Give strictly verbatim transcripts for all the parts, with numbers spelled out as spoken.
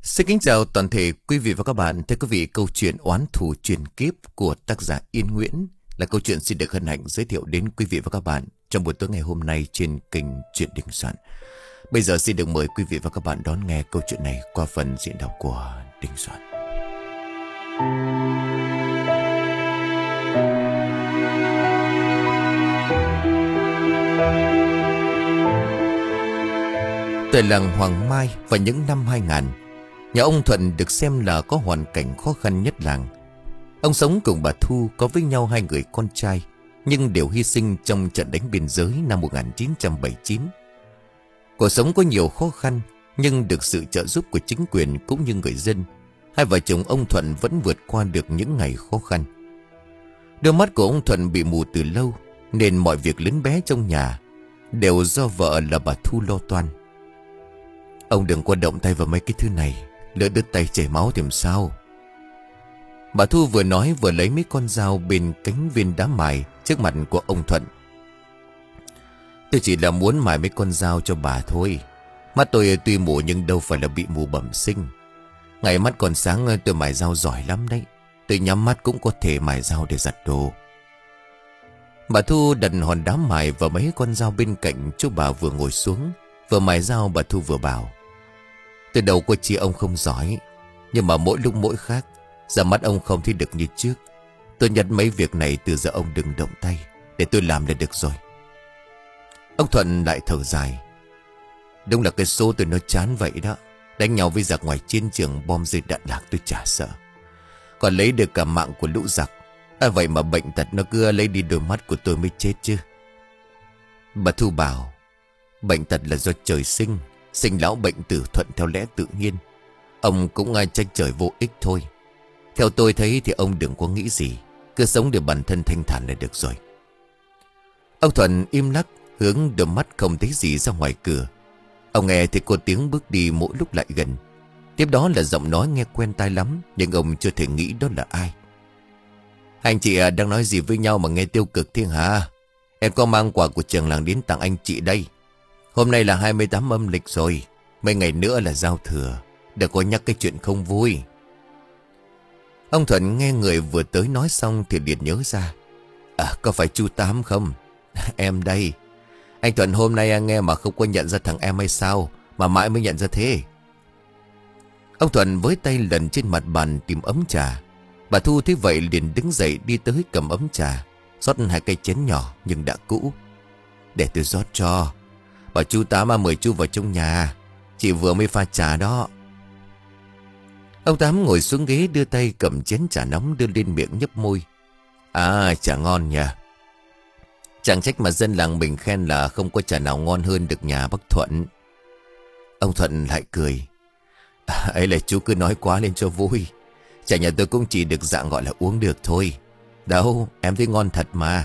Xin kính chào toàn thể quý vị và các bạn. Thưa quý vị, câu chuyện oán thù truyền kiếp của tác giả Yên Nguyễn là câu chuyện xin được hân hạnh giới thiệu đến quý vị và các bạn trong buổi tối ngày hôm nay trên kênh Chuyện Đình Soạn. Bây giờ xin được mời quý vị và các bạn đón nghe câu chuyện này qua phần diễn đọc của Đình Soạn. Tại làng Hoàng Mai vào những năm hai nghìn, nhà ông Thuận được xem là có hoàn cảnh khó khăn nhất làng. Ông sống cùng bà Thu, có với nhau hai người con trai, nhưng đều hy sinh trong trận đánh biên giới năm một nghìn chín trăm bảy mươi chín. Cuộc sống có nhiều khó khăn, nhưng được sự trợ giúp của chính quyền cũng như người dân, hai vợ chồng ông Thuận vẫn vượt qua được những ngày khó khăn. Đôi mắt của ông Thuận bị mù từ lâu, nên mọi việc lớn bé trong nhà đều do vợ là bà Thu lo toan. Ông đừng có động tay vào mấy cái thứ này, lỡ đứt tay chảy máu thì làm sao? Bà Thu vừa nói vừa lấy mấy con dao bên cánh viên đá mài trước mặt của ông Thuận. Tôi chỉ là muốn mài mấy con dao cho bà thôi. Mắt tôi tuy mù nhưng đâu phải là bị mù bẩm sinh. Ngày mắt còn sáng tôi mài dao giỏi lắm đấy. Tôi nhắm mắt cũng có thể mài dao để giặt đồ. Bà Thu đặt hòn đá mài và mấy con dao bên cạnh chỗ bà vừa ngồi xuống. Vừa mài dao bà Thu vừa bảo: Từ đầu cô chị ông không giỏi, nhưng mà mỗi lúc mỗi khác, giờ mắt ông không thấy được như trước. Tôi nhận mấy việc này, từ giờ ông đừng động tay, để tôi làm là được rồi. Ông Thuận lại thở dài: Đúng là cái số tôi nó chán vậy đó. Đánh nhau với giặc ngoài chiến trường, bom rơi đạn lạc tôi chả sợ, còn lấy được cả mạng của lũ giặc. À, vậy mà bệnh tật nó cứ lấy đi đôi mắt của tôi mới chết chứ. Bà Thu bảo: Bệnh tật là do trời sinh, sinh lão bệnh tử thuận theo lẽ tự nhiên. Ông cũng ai trách trời vô ích thôi. Theo tôi thấy thì ông đừng có nghĩ gì, cứ sống để bản thân thanh thản là được rồi. Ông Thuận im lặng hướng đôi mắt không thấy gì ra ngoài cửa. Ông nghe thì có tiếng bước đi mỗi lúc lại gần. Tiếp đó là giọng nói nghe quen tai lắm, nhưng ông chưa thể nghĩ đó là ai. Anh chị à, đang nói gì với nhau mà nghe tiêu cực thế hả? Em có mang quà của trường làng đến tặng anh chị đây. Hôm nay là hai mươi tám âm lịch rồi, mấy ngày nữa là giao thừa, đừng có nhắc cái chuyện không vui. Ông Thuận nghe người vừa tới nói xong thì liền nhớ ra: À, có phải chú Tám không? Em đây. Anh Thuận hôm nay anh nghe mà không có nhận ra thằng em hay sao, mà mãi mới nhận ra thế. Ông Thuận với tay lần trên mặt bàn tìm ấm trà. Bà Thu thấy vậy liền đứng dậy đi tới cầm ấm trà, rót hai cây chén nhỏ nhưng đã cũ. Để tôi rót cho. Bảo chú Tám à, mời chú vào trong nhà, chị vừa mới pha trà đó. Ông Tám ngồi xuống ghế, đưa tay cầm chén trà nóng đưa lên miệng nhấp môi. À, trà ngon nha. Chẳng trách mà dân làng mình khen là không có trà nào ngon hơn được nhà bác Thuận. Ông Thuận lại cười: à, ấy là chú cứ nói quá lên cho vui. Trà nhà tôi cũng chỉ được dạng gọi là uống được thôi. Đâu, em thấy ngon thật mà.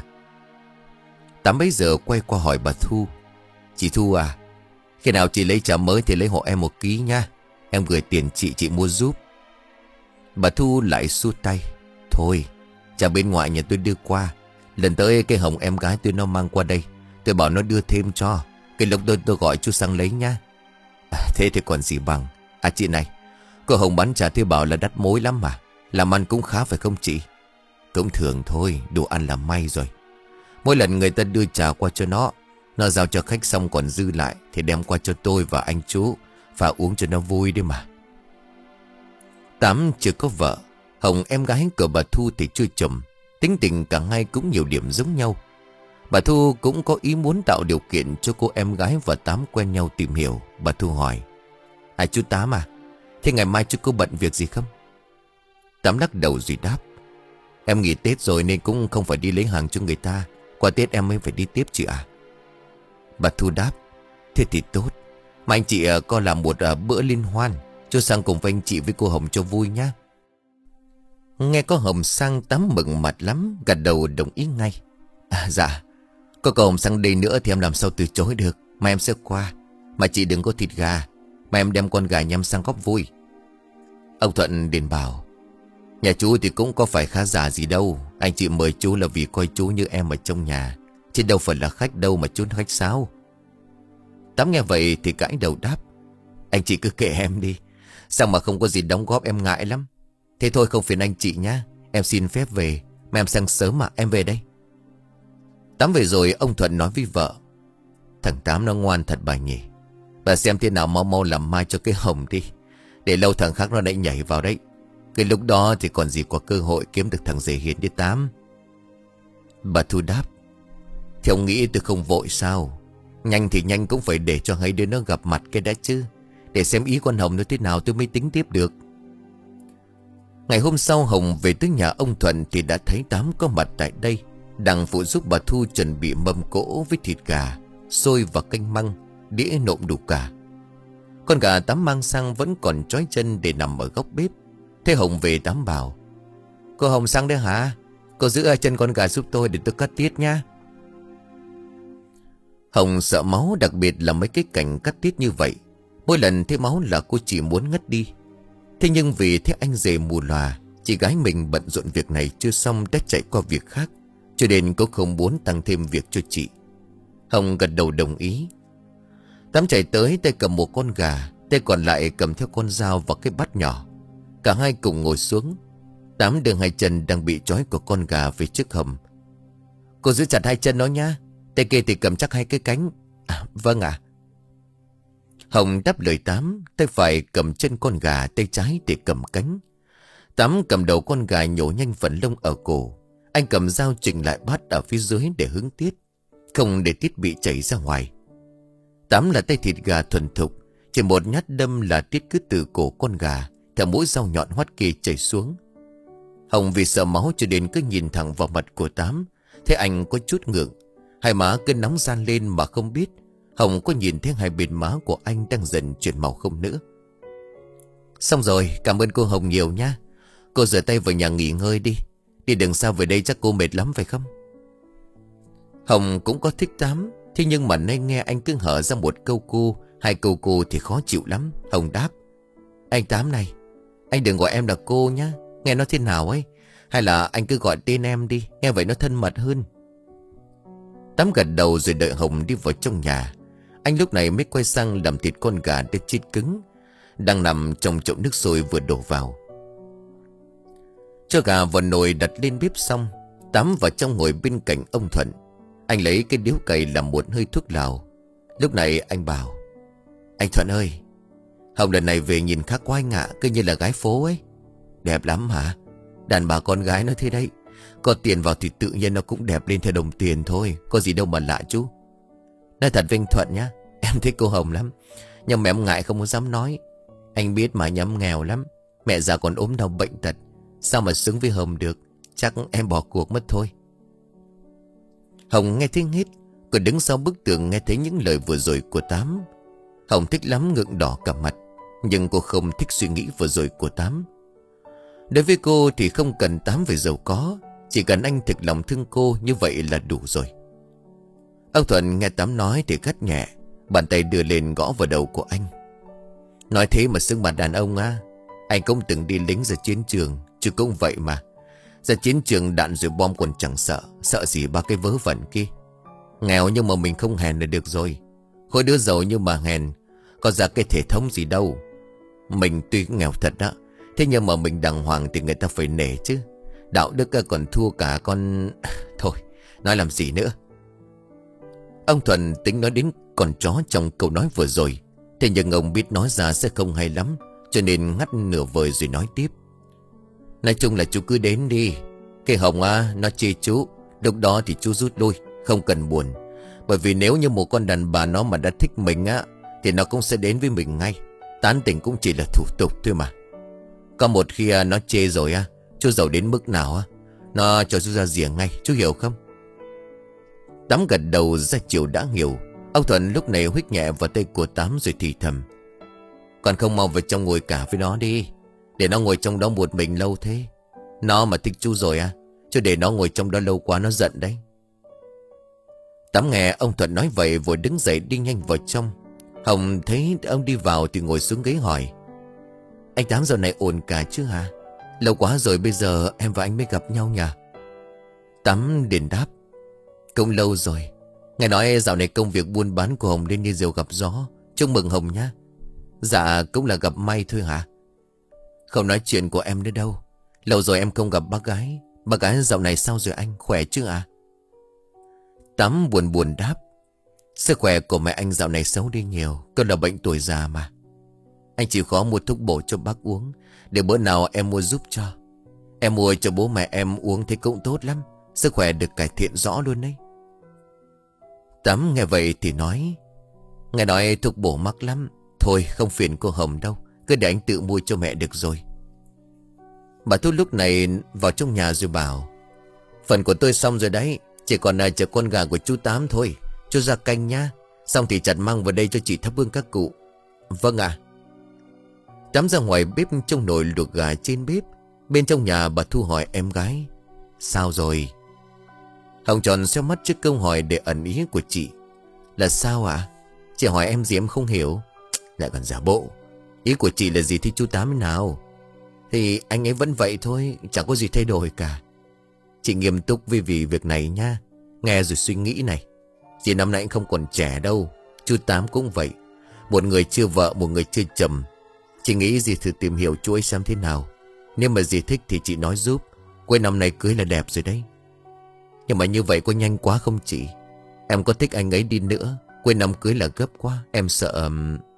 Tám bấy giờ quay qua hỏi bà Thu: Chị Thu à, khi nào chị lấy trà mới thì lấy hộ em một ký nha. Em gửi tiền chị, chị mua giúp. Bà Thu lại xua tay: Thôi, trà bên ngoài nhà tôi đưa qua. Lần tới cái hồng em gái tôi nó mang qua đây, tôi bảo nó đưa thêm cho. Cái lúc tôi tôi gọi chú sang lấy nha. À, thế thì còn gì bằng. À chị này, cô Hồng bán trà tôi bảo là đắt mối lắm mà, làm ăn cũng khá phải không chị? Cũng thường thôi, đồ ăn là may rồi. Mỗi lần người ta đưa trà qua cho nó, nó giao cho khách xong còn dư lại thì đem qua cho tôi và anh chú, và uống cho nó vui đi mà. Tám chưa có vợ, Hồng em gái của bà Thu thì chưa chồng. Tính tình cả hai cũng nhiều điểm giống nhau. Bà Thu cũng có ý muốn tạo điều kiện cho cô em gái và Tám quen nhau tìm hiểu. Bà Thu hỏi: À chú Tám à, thế ngày mai chú có bận việc gì không? Tám lắc đầu rồi đáp: Em nghỉ Tết rồi nên cũng không phải đi lấy hàng cho người ta. Qua Tết em mới phải đi tiếp chị à. Bà Thu đáp: Thế thì tốt. Mà anh chị có làm một bữa liên hoan, cho sang cùng với anh chị với cô Hồng cho vui nhá. Nghe có Hồng sang, Tám mừng mặt lắm, gật đầu đồng ý ngay. À, dạ, có cô Hồng sang đây nữa thì em làm sao từ chối được. Mà em sẽ qua. Mà chị đừng có thịt gà, mà em đem con gà nhắm sang góp vui. Ông Thuận liền bảo: Nhà chú thì cũng có phải khá giả gì đâu. Anh chị mời chú là vì coi chú như em ở trong nhà, chứ đâu phải là khách đâu mà chú khách sáo. Tám nghe vậy thì cãi đầu đáp: Anh chị cứ kệ em đi. Sao mà không có gì đóng góp em ngại lắm. Thế thôi không phiền anh chị nhá. Em xin phép về. Mà em sang sớm mà em về đây. Tám về rồi ông Thuận nói với vợ. Thằng Tám nó ngoan thật bà nhỉ. Bà xem thế nào mau mau làm mai cho cái Hồng đi. Để lâu thằng khác nó lại nhảy vào đấy. Cái lúc đó thì còn gì có cơ hội kiếm được thằng Dề Hiền đi Tám. Bà Thu đáp. Thì ông nghĩ tôi không vội sao? Nhanh thì nhanh cũng phải để cho hai đứa nó gặp mặt cái đã chứ. Để xem ý con Hồng nó thế nào tôi mới tính tiếp được. Ngày hôm sau Hồng về tới nhà ông Thuận thì đã thấy Tám có mặt tại đây, đang phụ giúp bà Thu chuẩn bị mâm cỗ với thịt gà, xôi và canh măng, đĩa nộm đủ cả. Con gà Tám mang sang vẫn còn trói chân để nằm ở góc bếp. Thế Hồng về Tám bảo. Cô Hồng sang đấy hả? Cô giữ chân con gà giúp tôi để tôi cắt tiết nha. Hồng sợ máu, đặc biệt là mấy cái cảnh cắt tiết như vậy. Mỗi lần thấy máu là cô chỉ muốn ngất đi. Thế nhưng vì thấy anh rể mù lòa, chị gái mình bận rộn việc này chưa xong đã chạy qua việc khác, cho nên cô không muốn tăng thêm việc cho chị. Hồng gật đầu đồng ý. Tám chạy tới, tay cầm một con gà, tay còn lại cầm theo con dao và cái bát nhỏ. Cả hai cùng ngồi xuống. Tám đưa hai chân đang bị trói của con gà về trước Hồng. Cô giữ chặt hai chân nó nhá. Tay kia thì cầm chắc hai cái cánh. À, vâng ạ. Hồng đáp lời Tám, tay phải cầm chân con gà, tay trái để cầm cánh. Tám cầm đầu con gà nhổ nhanh phần lông ở cổ. Anh cầm dao chỉnh lại bát ở phía dưới để hứng tiết, không để tiết bị chảy ra ngoài. Tám là tay thịt gà thuần thục, chỉ một nhát đâm là tiết cứ từ cổ con gà theo mũi dao nhọn hoắt kia chảy xuống. Hồng vì sợ máu cho nên cứ nhìn thẳng vào mặt của Tám. Thế anh có chút ngượng, hai má cứ nóng ran lên mà không biết Hồng có nhìn thấy hai bên má của anh đang dần chuyển màu không nữa. Xong rồi, cảm ơn cô Hồng nhiều nha. Cô rửa tay vào nhà nghỉ ngơi đi. Đi đường xa về đây chắc cô mệt lắm phải không? Hồng cũng có thích Tám, thế nhưng mà nay nghe anh cứ hở ra một câu cô, hai câu cô thì khó chịu lắm. Hồng đáp. Anh Tám này, anh đừng gọi em là cô nhá. Nghe nó thế nào ấy. Hay là anh cứ gọi tên em đi, nghe vậy nó thân mật hơn. Tám gật đầu rồi đợi Hồng đi vào trong nhà. Anh lúc này mới quay sang làm thịt con gà để chết cứng, đang nằm trong chậu nước sôi vừa đổ vào. Cho gà vào nồi đặt lên bếp xong, Tám vào trong ngồi bên cạnh ông Thuận. Anh lấy cái điếu cày làm một hơi thuốc lào. Lúc này anh bảo. Anh Thuận ơi, Hồng lần này về nhìn khác quá anh ạ, cứ như là gái phố ấy. Đẹp lắm hả? Đàn bà con gái nó thế đấy. Có tiền vào thì tự nhiên nó cũng đẹp lên theo đồng tiền thôi. Có gì đâu mà lạ chú. Nói thật với anh Thuận nhá, em thích cô Hồng lắm. Nhưng mà em ngại không có dám nói. Anh biết mà nhắm nghèo lắm. Mẹ già còn ốm đau bệnh tật. Sao mà xứng với Hồng được? Chắc em bỏ cuộc mất thôi. Hồng nghe tiếng hết. Cô đứng sau bức tường nghe thấy những lời vừa rồi của Tám. Hồng thích lắm, ngượng đỏ cả mặt. Nhưng cô không thích suy nghĩ vừa rồi của Tám. Đối với cô thì không cần Tám phải giàu có, chỉ cần anh thực lòng thương cô, như vậy là đủ rồi. Ông Thuận nghe Tám nói thì gắt nhẹ, bàn tay đưa lên gõ vào đầu của anh. Nói thế mà xưng mặt đàn ông á. Anh cũng từng đi lính ra chiến trường, chứ cũng vậy mà. Ra chiến trường đạn rồi bom còn chẳng sợ. Sợ gì ba cái vớ vẩn kia. Nghèo nhưng mà mình không hèn là được rồi. Khối đứa giàu nhưng mà hèn, có ra cái thể thống gì đâu. Mình tuy nghèo thật đó, thế nhưng mà mình đàng hoàng thì người ta phải nể chứ. Đạo đức còn thua cả con... Thôi, nói làm gì nữa. Ông Thuận tính nói đến con chó trong câu nói vừa rồi. Thế nhưng ông biết nói ra sẽ không hay lắm, cho nên ngắt nửa vời rồi nói tiếp. Nói chung là chú cứ đến đi. Cái Hồng á, nó chê chú. Lúc đó thì chú rút lui, không cần buồn. Bởi vì nếu như một con đàn bà nó mà đã thích mình á, thì nó cũng sẽ đến với mình ngay. Tán tỉnh cũng chỉ là thủ tục thôi mà. Có một khi nó chê rồi á, chú giàu đến mức nào á, nó cho chú ra rìa ngay, chú hiểu không? Tám gật đầu ra chiều đã hiểu. Ông Thuận lúc này huých nhẹ vào tay của Tám rồi thì thầm. Còn không mau vào trong ngồi cả với nó đi. Để nó ngồi trong đó một mình lâu thế. Nó mà thích chú rồi à, chứ để nó ngồi trong đó lâu quá nó giận đấy. Tám nghe ông Thuận nói vậy vội đứng dậy đi nhanh vào trong. Hồng thấy ông đi vào thì ngồi xuống ghế hỏi. Anh Tám giờ này ổn cả chứ hả? Lâu quá rồi bây giờ em và anh mới gặp nhau nhỉ? Tám liền đáp. Cũng lâu rồi. Nghe nói dạo này công việc buôn bán của Hồng lên như diều gặp gió. Chúc mừng Hồng nhá. Dạ cũng là gặp may thôi hả? Không nói chuyện của em nữa đâu. Lâu rồi em không gặp bác gái. Bác gái dạo này sao rồi anh, khỏe chứ à? Tám buồn buồn đáp. Sức khỏe của mẹ anh dạo này xấu đi nhiều. Cơ là bệnh tuổi già mà. Anh chịu khó mua thuốc bổ cho bác uống, để bữa nào em mua giúp cho. Em mua cho bố mẹ em uống thì cũng tốt lắm. Sức khỏe được cải thiện rõ luôn đấy. Tám nghe vậy thì nói. Nghe nói thuốc bổ mắc lắm. Thôi không phiền cô Hồng đâu, cứ để anh tự mua cho mẹ được rồi. Bà Thu lúc này vào trong nhà rồi bảo. Phần của tôi xong rồi đấy. Chỉ còn là chờ con gà của chú Tám thôi. Chú ra canh nhá. Xong thì chặt mang vào đây cho chị thắp hương các cụ. Vâng ạ. Tám ra ngoài bếp trong nồi luộc gà trên bếp. Bên trong nhà bà Thu hỏi em gái. Sao rồi? Hồng tròn xéo mắt trước câu hỏi để ẩn ý của chị. Là sao ạ? À? Chị hỏi em gì em không hiểu. Lại còn giả bộ. Ý của chị là gì thì chú Tám nào? Thì anh ấy vẫn vậy thôi, chẳng có gì thay đổi cả. Chị nghiêm túc vì vì việc này nha. Nghe rồi suy nghĩ này. Chị năm nay anh không còn trẻ đâu. Chú Tám cũng vậy. Một người chưa vợ, một người chưa chồng. Chị nghĩ gì thử tìm hiểu chú ấy xem thế nào. Nếu mà dì thích thì chị nói giúp. Cuối năm nay cưới là đẹp rồi đấy. Nhưng mà như vậy có nhanh quá không chị? Em có thích anh ấy đi nữa, cuối năm cưới là gấp quá. Em sợ...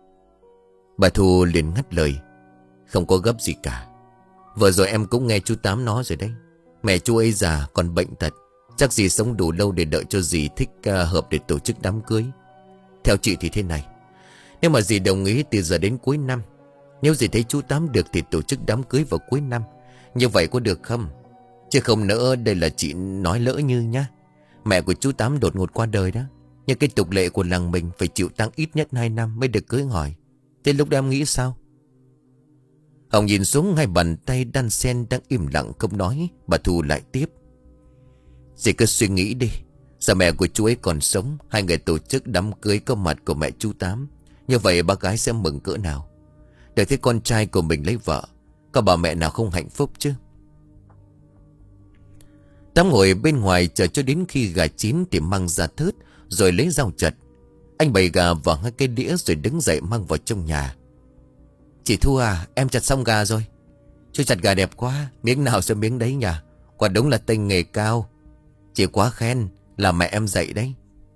Bà Thu liền ngắt lời. Không có gấp gì cả. Vừa rồi em cũng nghe chú Tám nói rồi đấy. Mẹ chú ấy già còn bệnh tật. Chắc dì sống đủ lâu để đợi cho dì thích uh, hợp để tổ chức đám cưới. Theo chị thì thế này. Nếu mà dì đồng ý từ giờ đến cuối năm, nếu dì thấy chú Tám được thì tổ chức đám cưới vào cuối năm. Như vậy có được không? Chứ không nữa đây là chị nói lỡ như nhá. Mẹ của chú Tám đột ngột qua đời đó. Nhưng cái tục lệ của làng mình phải chịu tang ít nhất hai năm mới được cưới hỏi. Thế lúc đó em nghĩ sao? Hồng nhìn xuống hai bàn tay đan sen đang im lặng không nói. Bà Thu lại tiếp. Dì cứ suy nghĩ đi. Giờ mẹ của chú ấy còn sống, hai người tổ chức đám cưới có mặt của mẹ chú Tám. Như vậy bác gái sẽ mừng cỡ nào. Để thấy con trai của mình lấy vợ. Có bà mẹ nào không hạnh phúc chứ? Tám ngồi bên ngoài chờ cho đến khi gà chín thì mang ra thớt, rồi lấy dao chặt. Anh bày gà vào hai cái đĩa rồi đứng dậy mang vào trong nhà. Chị Thu à, em chặt xong gà rồi. Chú chặt gà đẹp quá, miếng nào sẽ miếng đấy nhỉ. Quả đúng là tay nghề cao. Chị quá khen, là mẹ em dạy đấy.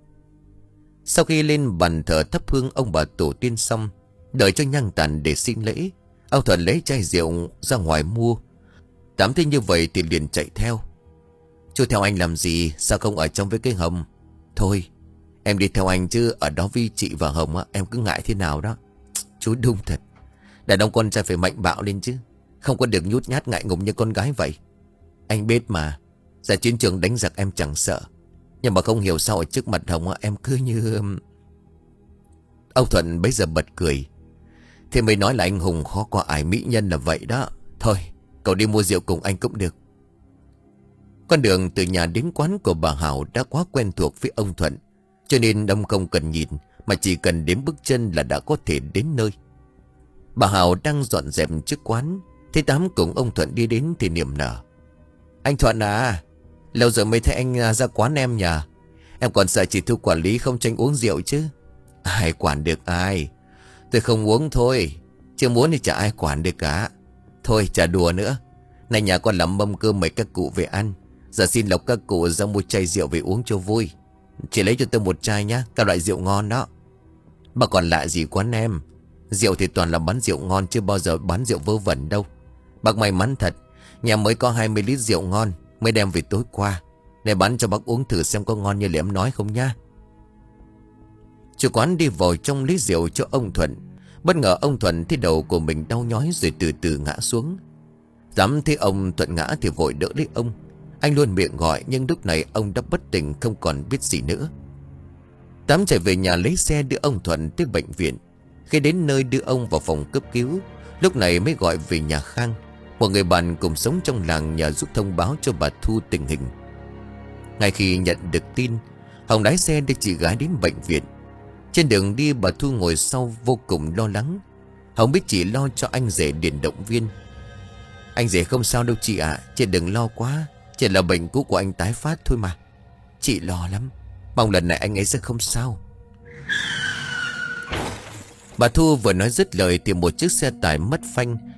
Sau khi lên bàn thờ thắp hương ông bà tổ tiên xong, đợi cho nhang tàn để xin lễ, ông Thuận lấy chai rượu ra ngoài mua. Tám thấy như vậy thì liền chạy theo. Chú theo anh làm gì? Sao không ở trong với cái Hồng? Thôi em đi theo anh chứ ở đó với chị và Hồng á, em cứ ngại thế nào đó. Chú đúng thật. Đàn ông con trai phải mạnh bạo lên chứ. Không có được nhút nhát ngại ngùng như con gái vậy. Anh biết mà. Ra chiến trường đánh giặc em chẳng sợ. Nhưng mà không hiểu sao ở trước mặt Hồng á, em cứ như... Ông Thuận bấy giờ bật cười. Thế mới nói là anh hùng khó qua ải mỹ nhân là vậy đó. Thôi cậu đi mua rượu cùng anh cũng được. Con đường từ nhà đến quán của bà Hảo đã quá quen thuộc với ông Thuận, cho nên ông không cần nhìn mà chỉ cần đếm bước chân là đã có thể đến nơi. Bà Hảo đang dọn dẹp trước quán, thấy Tám cùng ông Thuận đi đến thì niềm nở. Anh Thuận à, lâu rồi mới thấy anh ra quán em nhỉ. Em còn sợ chị Thu quản lý không cho anh uống rượu chứ. Ai quản được ai. Tôi không uống thôi, chưa muốn thì chả ai quản được cả. Thôi chả đùa nữa. Này nhà con làm mâm cơm mời các cụ về ăn. Giờ xin lộc các cụ ra mua chai rượu về uống cho vui. Chỉ lấy cho tôi một chai nhá, các loại rượu ngon đó. Mà còn lạ gì quán em. Rượu thì toàn là bán rượu ngon, chứ bao giờ bán rượu vớ vẩn đâu. Bác may mắn thật, nhà mới có hai mươi lít rượu ngon mới đem về tối qua. Để bán cho bác uống thử xem có ngon như là em nói không nha. Chủ quán đi vào trong lấy rượu cho ông Thuận. Bất ngờ ông Thuận thấy đầu của mình đau nhói rồi từ từ ngã xuống. Dám thấy ông Thuận ngã thì vội đỡ lấy ông. Anh luôn miệng gọi nhưng lúc này ông đã bất tỉnh, không còn biết gì nữa. Tám chạy về nhà lấy xe đưa ông Thuận tới bệnh viện. Khi đến nơi đưa ông vào phòng cấp cứu, lúc này mới gọi về nhà Khang, một người bạn cùng sống trong làng, nhờ giúp thông báo cho bà Thu tình hình. Ngay khi nhận được tin, Hồng lái xe đưa chị gái đến bệnh viện. Trên đường đi bà Thu ngồi sau vô cùng lo lắng. Hồng biết chị lo cho anh rể điện động viên. Anh rể không sao đâu chị ạ, à, chị đừng lo quá. Chỉ là bệnh cũ của anh tái phát thôi mà. Chị lo lắm, mong lần này anh ấy sẽ không sao. Bà Thu vừa nói dứt lời thì một chiếc xe tải mất phanh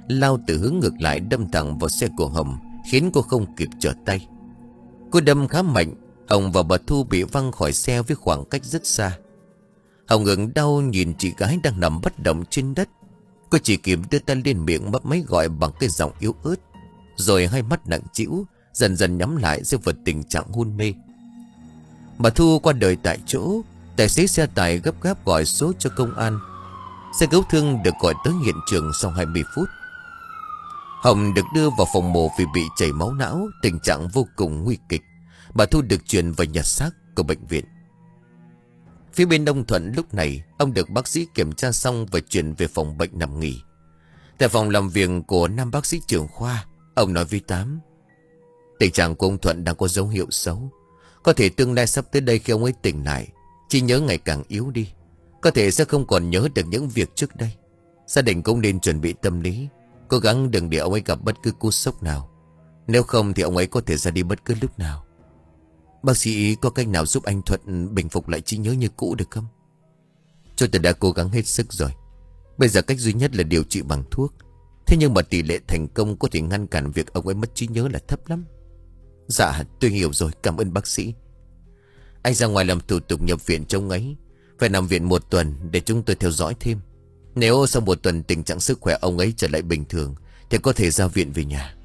lao từ hướng ngược lại đâm thẳng vào xe của Hồng, khiến cô không kịp trở tay. Cô đâm khá mạnh, Hồng và bà Thu bị văng khỏi xe với khoảng cách rất xa. Hồng ngừng đau nhìn chị gái đang nằm bất động trên đất. Cô chỉ kịp đưa tay lên miệng mấp máy gọi bằng cái giọng yếu ớt. Rồi hai mắt nặng trĩu dần dần nhắm lại, rơi vào tình trạng hôn mê. Bà Thu qua đời tại chỗ. Tài xế xe tải gấp gáp gọi số cho công an. Xe cứu thương được gọi tới hiện trường sau hai mươi phút. Hồng được đưa vào phòng mổ vì bị chảy máu não, tình trạng vô cùng nguy kịch. Bà Thu được chuyển vào nhà xác của bệnh viện. Phía bên ông Thuận lúc này, ông được bác sĩ kiểm tra xong và chuyển về phòng bệnh nằm nghỉ. Tại phòng làm việc của nam bác sĩ trưởng khoa, ông nói với Tám: tình trạng của ông Thuận đang có dấu hiệu xấu. Có thể tương lai sắp tới đây khi ông ấy tỉnh lại, trí nhớ ngày càng yếu đi, có thể sẽ không còn nhớ được những việc trước đây. Gia đình cũng nên chuẩn bị tâm lý, cố gắng đừng để ông ấy gặp bất cứ cú sốc nào. Nếu không thì ông ấy có thể ra đi bất cứ lúc nào. Bác sĩ có cách nào giúp anh Thuận bình phục lại trí nhớ như cũ được không? Chúng tôi đã cố gắng hết sức rồi. Bây giờ cách duy nhất là điều trị bằng thuốc. Thế nhưng mà tỷ lệ thành công có thể ngăn cản việc ông ấy mất trí nhớ là thấp lắm. Dạ tôi hiểu rồi, cảm ơn bác sĩ. Anh ra ngoài làm thủ tục nhập viện cho ông ấy. Phải nằm viện một tuần để chúng tôi theo dõi thêm. Nếu sau một tuần tình trạng sức khỏe ông ấy trở lại bình thường thì có thể ra viện về nhà.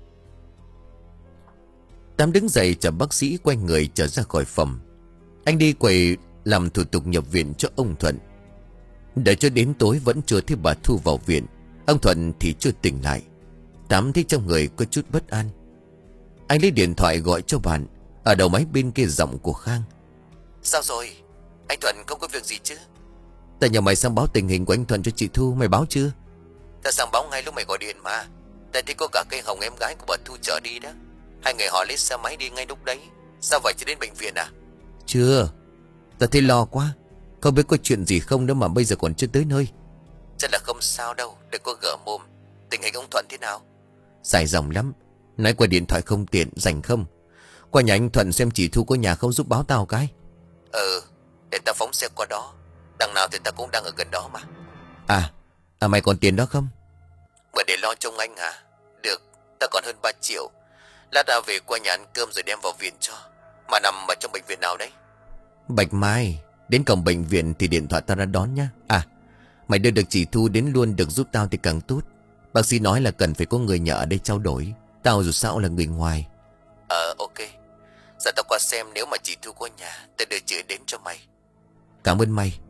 Tám đứng dậy chở bác sĩ quay người trở ra khỏi phòng. Anh đi quầy làm thủ tục nhập viện cho ông Thuận. Đợi cho đến tối vẫn chưa thấy bà Thu vào viện. Ông Thuận thì chưa tỉnh lại. Tám thấy trong người có chút bất an. Anh lấy điện thoại gọi cho bạn. Ở đầu máy bên kia giọng của Khang: sao rồi? Anh Thuận không có việc gì chứ? Ta nhờ mày sang báo tình hình của anh Thuận cho chị Thu. Mày báo chưa? Ta sang báo ngay lúc mày gọi điện mà. Ta thấy có cả cây Hồng em gái của bà Thu chở đi đó. Hai người họ lấy xe máy đi ngay lúc đấy. Sao vậy, chưa đến bệnh viện à? Chưa. Ta thấy lo quá, không biết có chuyện gì không nữa mà bây giờ còn chưa tới nơi. Chắc là không sao đâu, đừng có gở mồm. Tình hình ông Thuận thế nào? Dài dòng lắm, nói qua điện thoại không tiện, rảnh không? Qua nhà anh Thuận xem chị Thu có nhà không, giúp báo tao cái. Ừ, để ta phóng xe qua đó. Đằng nào thì ta cũng đang ở gần đó mà. À, à mày còn tiền đó không? Mày để lo trông anh hả? Được, ta còn hơn ba triệu. Lát ta về qua nhà ăn cơm rồi đem vào viện cho. Mà nằm ở trong bệnh viện nào đấy? Bạch Mai. Đến cổng bệnh viện thì điện thoại tao ra đón nhá. À, mày đưa được chị Thu đến luôn được giúp tao thì càng tốt. Bác sĩ nói là cần phải có người nhà ở đây trao đổi. Tao dù sao là người ngoài. Ờ ok. Giờ tao qua xem, nếu mà chị Thu có nhà tao đưa chị đến cho mày. Cảm ơn mày.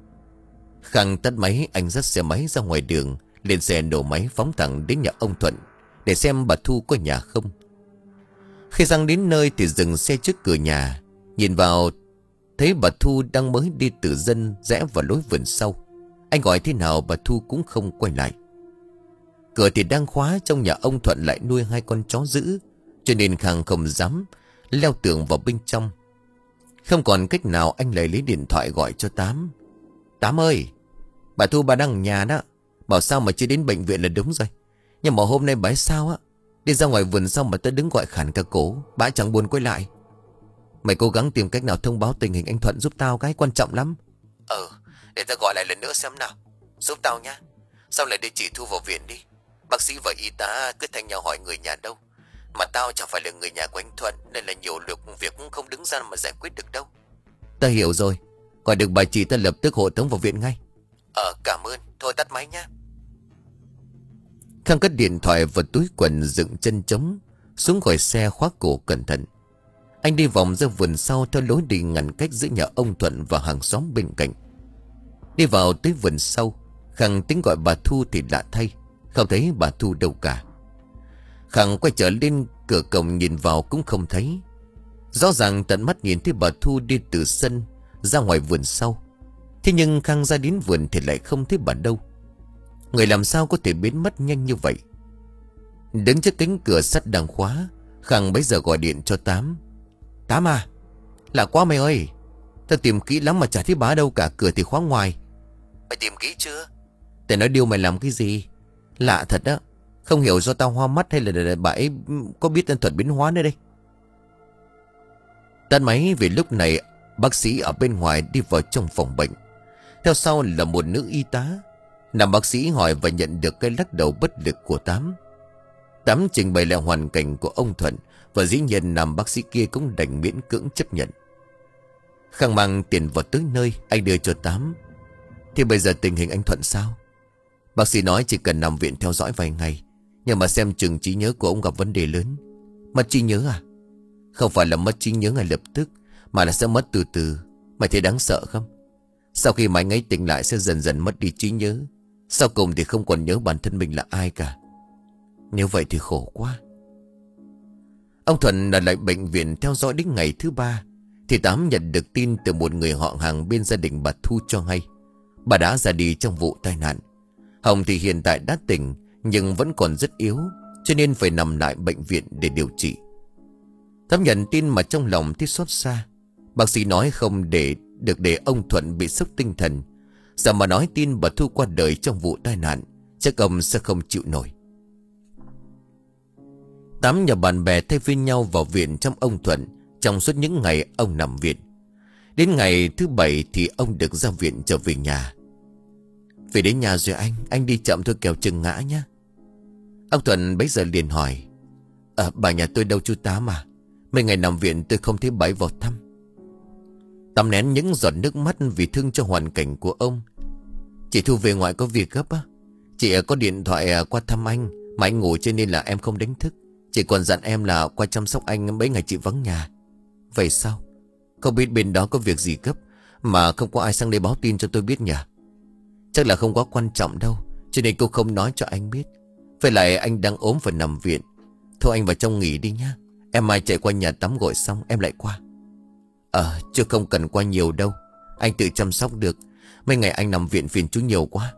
Khang tắt máy, anh dắt xe máy ra ngoài đường, lên xe nổ máy phóng thẳng đến nhà ông Thuận để xem bà Thu có nhà không. Khi sang đến nơi thì dừng xe trước cửa nhà. Nhìn vào thấy bà Thu đang mới đi từ dân rẽ vào lối vườn sau. Anh gọi thế nào bà Thu cũng không quay lại. Cửa thì đang khóa, trong nhà ông Thuận lại nuôi hai con chó dữ, cho nên Khang không dám leo tường vào bên trong. Không còn cách nào, anh lại lấy điện thoại gọi cho Tám. Tám ơi, bà Thu bà đang ở nhà đó. Bảo sao mà chưa đến bệnh viện là đúng rồi. Nhưng mà hôm nay bà ấy sao á, đi ra ngoài vườn xong mà tớ đứng gọi khản cả cổ. Bà ấy chẳng buồn quay lại. Mày cố gắng tìm cách nào thông báo tình hình anh Thuận giúp tao cái, quan trọng lắm. Ừ, để tao gọi lại lần nữa xem nào. Giúp tao nhá. Sau này đưa chị Thu vào viện đi. Bác sĩ và y tá cứ thanh nhau hỏi người nhà đâu. Mà tao chẳng phải là người nhà của anh Thuận, nên là nhiều lúc việc cũng không đứng ra mà giải quyết được đâu. Ta hiểu rồi. Gọi được bà chị ta lập tức hộ tống vào viện ngay. Ờ cảm ơn. Thôi tắt máy nhá. Khang cất điện thoại vào túi quần, dựng chân trống xuống khỏi xe, khóa cổ cẩn thận. Anh đi vòng ra vườn sau theo lối đi ngăn cách giữa nhà ông Thuận và hàng xóm bên cạnh. Đi vào tới vườn sau, Khang tính gọi bà Thu thì lạ thay, không thấy bà Thu đâu cả. Khang quay trở lên cửa cổng nhìn vào cũng không thấy. Rõ ràng tận mắt nhìn thấy bà Thu đi từ sân ra ngoài vườn sau. Thế nhưng Khang ra đến vườn thì lại không thấy bà đâu. Người làm sao có thể biến mất nhanh như vậy? Đứng trước cánh cửa sắt đang khóa, Khang bấy giờ gọi điện cho Tám. Tám à, lạ quá mày ơi. Tao tìm kỹ lắm mà chả thấy bà đâu cả, cửa thì khóa ngoài. Mày tìm kỹ chưa? Tao nói điều mày làm cái gì? Lạ thật đó. Không hiểu do tao hoa mắt hay là bà ấy có biết tên thuật biến hóa nữa đây. Tắt máy vì lúc này bác sĩ ở bên ngoài đi vào trong phòng bệnh. Theo sau là một nữ y tá. Nam bác sĩ hỏi và nhận được cái lắc đầu bất lực của Tám. Tám trình bày lại hoàn cảnh của ông Thuận, và dĩ nhiên Nam bác sĩ kia cũng đành miễn cưỡng chấp nhận. Khang mang tiền vào tới nơi, anh đưa cho Tám. Thì bây giờ tình hình anh Thuận sao? Bác sĩ nói chỉ cần nằm viện theo dõi vài ngày, nhưng mà xem chừng trí nhớ của ông gặp vấn đề lớn. Mất trí nhớ à? Không phải là mất trí nhớ ngay lập tức, mà là sẽ mất từ từ. Mày thấy đáng sợ không? Sau khi mà anh ấy tỉnh lại sẽ dần dần mất đi trí nhớ, sau cùng thì không còn nhớ bản thân mình là ai cả. Nếu vậy thì khổ quá. Ông Thuận ở lại bệnh viện theo dõi đến ngày thứ ba, thì Tám nhận được tin từ một người họ hàng bên gia đình bà Thu cho hay bà đã ra đi trong vụ tai nạn. Hồng thì hiện tại đã tỉnh, nhưng vẫn còn rất yếu, cho nên phải nằm lại bệnh viện để điều trị. Tám nhận tin mà trong lòng thấy xót xa. Bác sĩ nói không để được để ông Thuận bị sốc tinh thần. Giờ mà nói tin bà Thu qua đời trong vụ tai nạn, chắc ông sẽ không chịu nổi. Tám nhà bạn bè thay phiên nhau vào viện trong ông Thuận trong suốt những ngày ông nằm viện. Đến ngày thứ bảy thì ông được ra viện trở về nhà. Về đến nhà rồi anh, anh đi chậm thôi kẻo chừng ngã nhá. Ông Thuận bấy giờ liền hỏi: À, bà nhà tôi đâu chú Tám à? Mấy ngày nằm viện tôi không thấy bà ấy vào thăm. Tám nén những giọt nước mắt vì thương cho hoàn cảnh của ông. Chị Thu về ngoại có việc gấp á. Chị có điện thoại qua thăm anh, mà anh ngủ cho nên là em không đánh thức. Chị còn dặn em là qua chăm sóc anh mấy ngày chị vắng nhà. Vậy sao? Không biết bên đó có việc gì gấp mà không có ai sang đây báo tin cho tôi biết nhỉ? Chắc là không quá quan trọng đâu, cho nên cô không nói cho anh biết. Với lại anh đang ốm phải nằm viện. Thôi anh vào trong nghỉ đi nhá. Em mai chạy qua nhà tắm gội xong em lại qua. Ờ, chưa không cần qua nhiều đâu, anh tự chăm sóc được. Mấy ngày anh nằm viện phiền chú nhiều quá.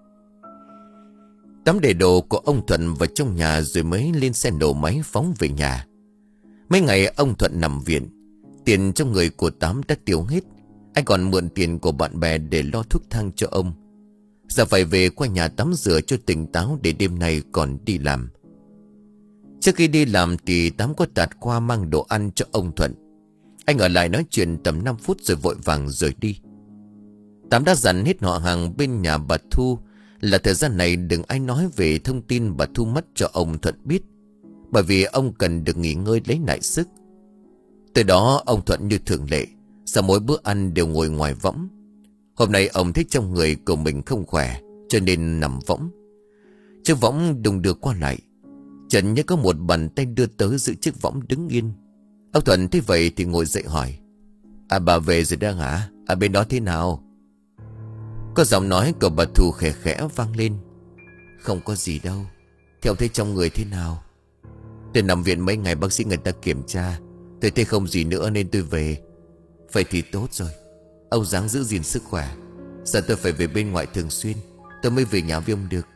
Tắm để đồ của ông Thuận vào trong nhà rồi mới lên xe nổ máy phóng về nhà. Mấy ngày ông Thuận nằm viện, tiền trong người của Tám đã tiêu hết. Anh còn mượn tiền của bạn bè để lo thuốc thang cho ông. Giờ phải về qua nhà tắm rửa cho tỉnh táo để đêm nay còn đi làm. Trước khi đi làm thì Tám có tạt qua mang đồ ăn cho ông Thuận. Anh ở lại nói chuyện tầm năm phút rồi vội vàng rời đi. Tám đã dặn hết họ hàng bên nhà bà Thu là thời gian này đừng ai nói về thông tin bà Thu mất cho ông Thuận biết, bởi vì ông cần được nghỉ ngơi lấy lại sức. Từ đó ông Thuận như thường lệ, sau mỗi bữa ăn đều ngồi ngoài võng. Hôm nay ông thấy trong người của mình không khỏe, cho nên nằm võng. Chiếc võng đùng đưa qua lại, chợt như có một bàn tay đưa tới giữ chiếc võng đứng yên. Ông Thuận thấy vậy thì ngồi dậy hỏi: À, bà về rồi đang hả? À, bên đó thế nào? Có giọng nói của bà Thu khẽ khẽ vang lên: Không có gì đâu. Theo thấy trong người thế nào? Tôi nằm viện mấy ngày bác sĩ người ta kiểm tra, tôi thấy không gì nữa nên tôi về. Vậy thì tốt rồi. Ông ráng giữ gìn sức khỏe. Giờ tôi phải về bên ngoại thường xuyên, tôi mới về nhà với ông được.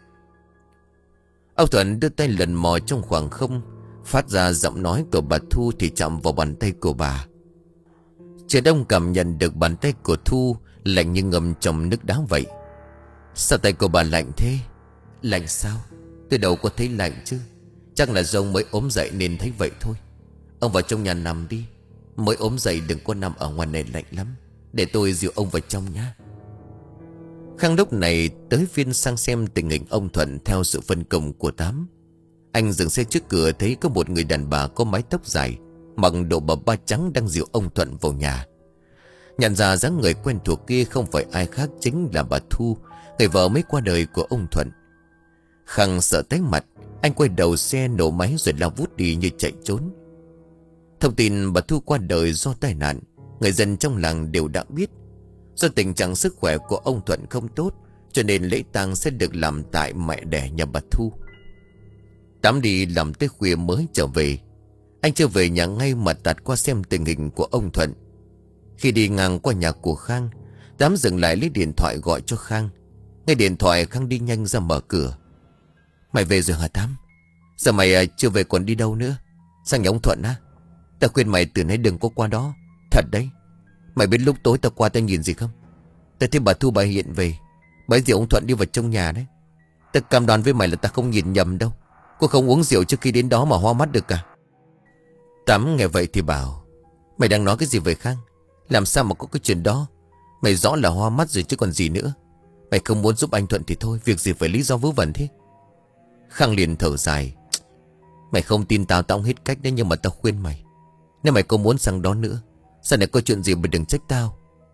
Ông Thuận đưa tay lần mò trong khoảng không, phát ra giọng nói của bà Thu thì chạm vào bàn tay của bà. Trời đông cảm nhận được bàn tay của Thu lạnh như ngâm trong nước đá vậy. Sao tay của bà lạnh thế? Lạnh sao? Tôi đâu có thấy lạnh chứ. Chắc là do ông mới ốm dậy nên thấy vậy thôi. Ông vào trong nhà nằm đi. Mới ốm dậy đừng có nằm ở ngoài này lạnh lắm. Để tôi dìu ông vào trong nhá. Khang lúc này tới phiên sang xem tình hình ông Thuận theo sự phân công của Tám. Anh dừng xe trước cửa thấy có một người đàn bà có mái tóc dài, mặc đồ bà ba trắng đang dìu ông Thuận vào nhà. Nhận ra dáng người quen thuộc kia không phải ai khác chính là bà Thu, người vợ mới qua đời của ông Thuận. Khang sợ tái mặt, anh quay đầu xe nổ máy rồi lao vút đi như chạy trốn. Thông tin bà Thu qua đời do tai nạn, người dân trong làng đều đã biết. Do tình trạng sức khỏe của ông Thuận không tốt, cho nên lễ tang sẽ được làm tại mẹ đẻ nhà bà Thu. Tám đi làm tới khuya mới trở về. Anh chưa về nhà ngay mà tạt qua xem tình hình của ông Thuận. Khi đi ngang qua nhà của Khang, Tám dừng lại lấy điện thoại gọi cho Khang. Nghe điện thoại, Khang đi nhanh ra mở cửa. Mày về rồi hả Tám? Giờ mày à, chưa về còn đi đâu nữa? Sang nhà ông Thuận á? Ta khuyên mày từ nay đừng có qua đó. Thật đấy. Mày biết lúc tối ta qua ta nhìn gì không? Ta thấy bà Thu bà hiện về. Bấy giờ ông Thuận đi vào trong nhà đấy. Ta cam đoan với mày là ta không nhìn nhầm đâu. Cô không uống rượu trước khi đến đó mà hoa mắt được cả. Tám nghe vậy thì bảo: Mày đang nói cái gì vậy Khang? Làm sao mà có cái chuyện đó? Mày rõ là hoa mắt rồi chứ còn gì nữa. Mày không muốn giúp anh Thuận thì thôi, việc gì phải lý do vớ vẩn thế. Khang liền thở dài. Mày không tin tao, tao không hết cách đấy. Nhưng mà tao khuyên mày, nếu mày có muốn sang đó nữa, sau này có chuyện gì mà đừng trách tao.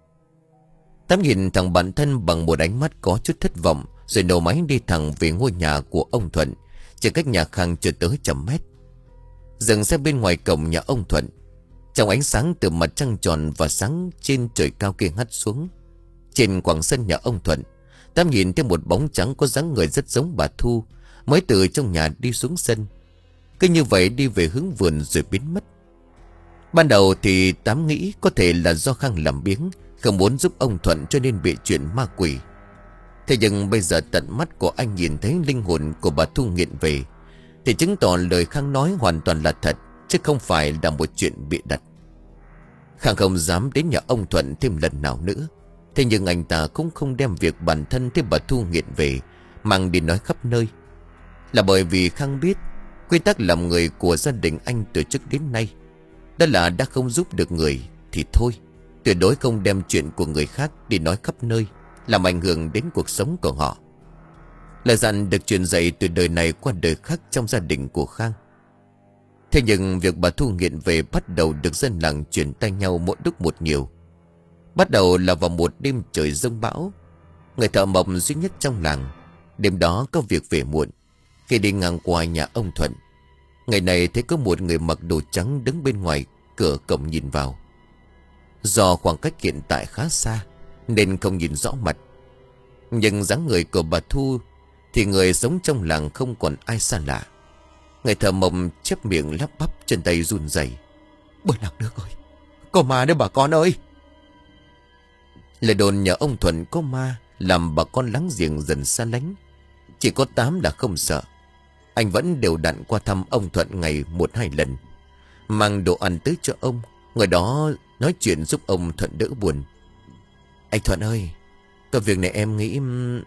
Tám nhìn thằng bạn thân bằng một ánh mắt có chút thất vọng, rồi nổ máy đi thẳng về ngôi nhà của ông Thuận, chỉ cách nhà Khang chưa tới trăm mét. Dừng xe bên ngoài cổng nhà ông Thuận. Trong ánh sáng từ mặt trăng tròn và sáng trên trời cao kia hắt xuống, trên quảng sân nhà ông Thuận, Tám nhìn thấy một bóng trắng có dáng người rất giống bà Thu, mới từ trong nhà đi xuống sân. Cứ như vậy đi về hướng vườn rồi biến mất. Ban đầu thì Tám nghĩ có thể là do Khang làm biếng, không muốn giúp ông Thuận cho nên bị chuyện ma quỷ. Thế nhưng bây giờ tận mắt của anh nhìn thấy linh hồn của bà Thu nghiện về, thì chứng tỏ lời Khang nói hoàn toàn là thật, chứ không phải là một chuyện bịa đặt. Khang không dám đến nhà ông Thuận thêm lần nào nữa. Thế nhưng anh ta cũng không đem việc bản thân thấy bà Thu nghiện về mang đi nói khắp nơi. Là bởi vì Khang biết quy tắc làm người của gia đình anh từ trước đến nay, đó là đã không giúp được người thì thôi, tuyệt đối không đem chuyện của người khác đi nói khắp nơi, làm ảnh hưởng đến cuộc sống của họ. Lời dặn được truyền dạy từ đời này qua đời khác trong gia đình của Khang. Thế nhưng việc bà Thu nghiện về bắt đầu được dân làng truyền tay nhau mỗi lúc một nhiều. Bắt đầu là vào một đêm trời giông bão, người thợ mộc duy nhất trong làng đêm đó có việc về muộn. Khi đi ngang qua nhà ông Thuận, ngày này thấy có một người mặc đồ trắng đứng bên ngoài cửa cổng nhìn vào. Do khoảng cách hiện tại khá xa nên không nhìn rõ mặt, nhưng dáng người của bà Thu thì người sống trong làng không còn ai xa lạ. Người thợ mộc chép miệng lắp bắp, chân tay run rẩy. Bữa lạc nước ơi, có ma đấy bà con ơi. Lời đồn nhà ông Thuận có ma làm bà con láng giềng dần xa lánh. Chỉ có Tám là không sợ. Anh vẫn đều đặn qua thăm ông Thuận ngày một hai lần, mang đồ ăn tới cho ông, người đó nói chuyện giúp ông Thuận đỡ buồn. Anh Thuận ơi, có việc này em nghĩ...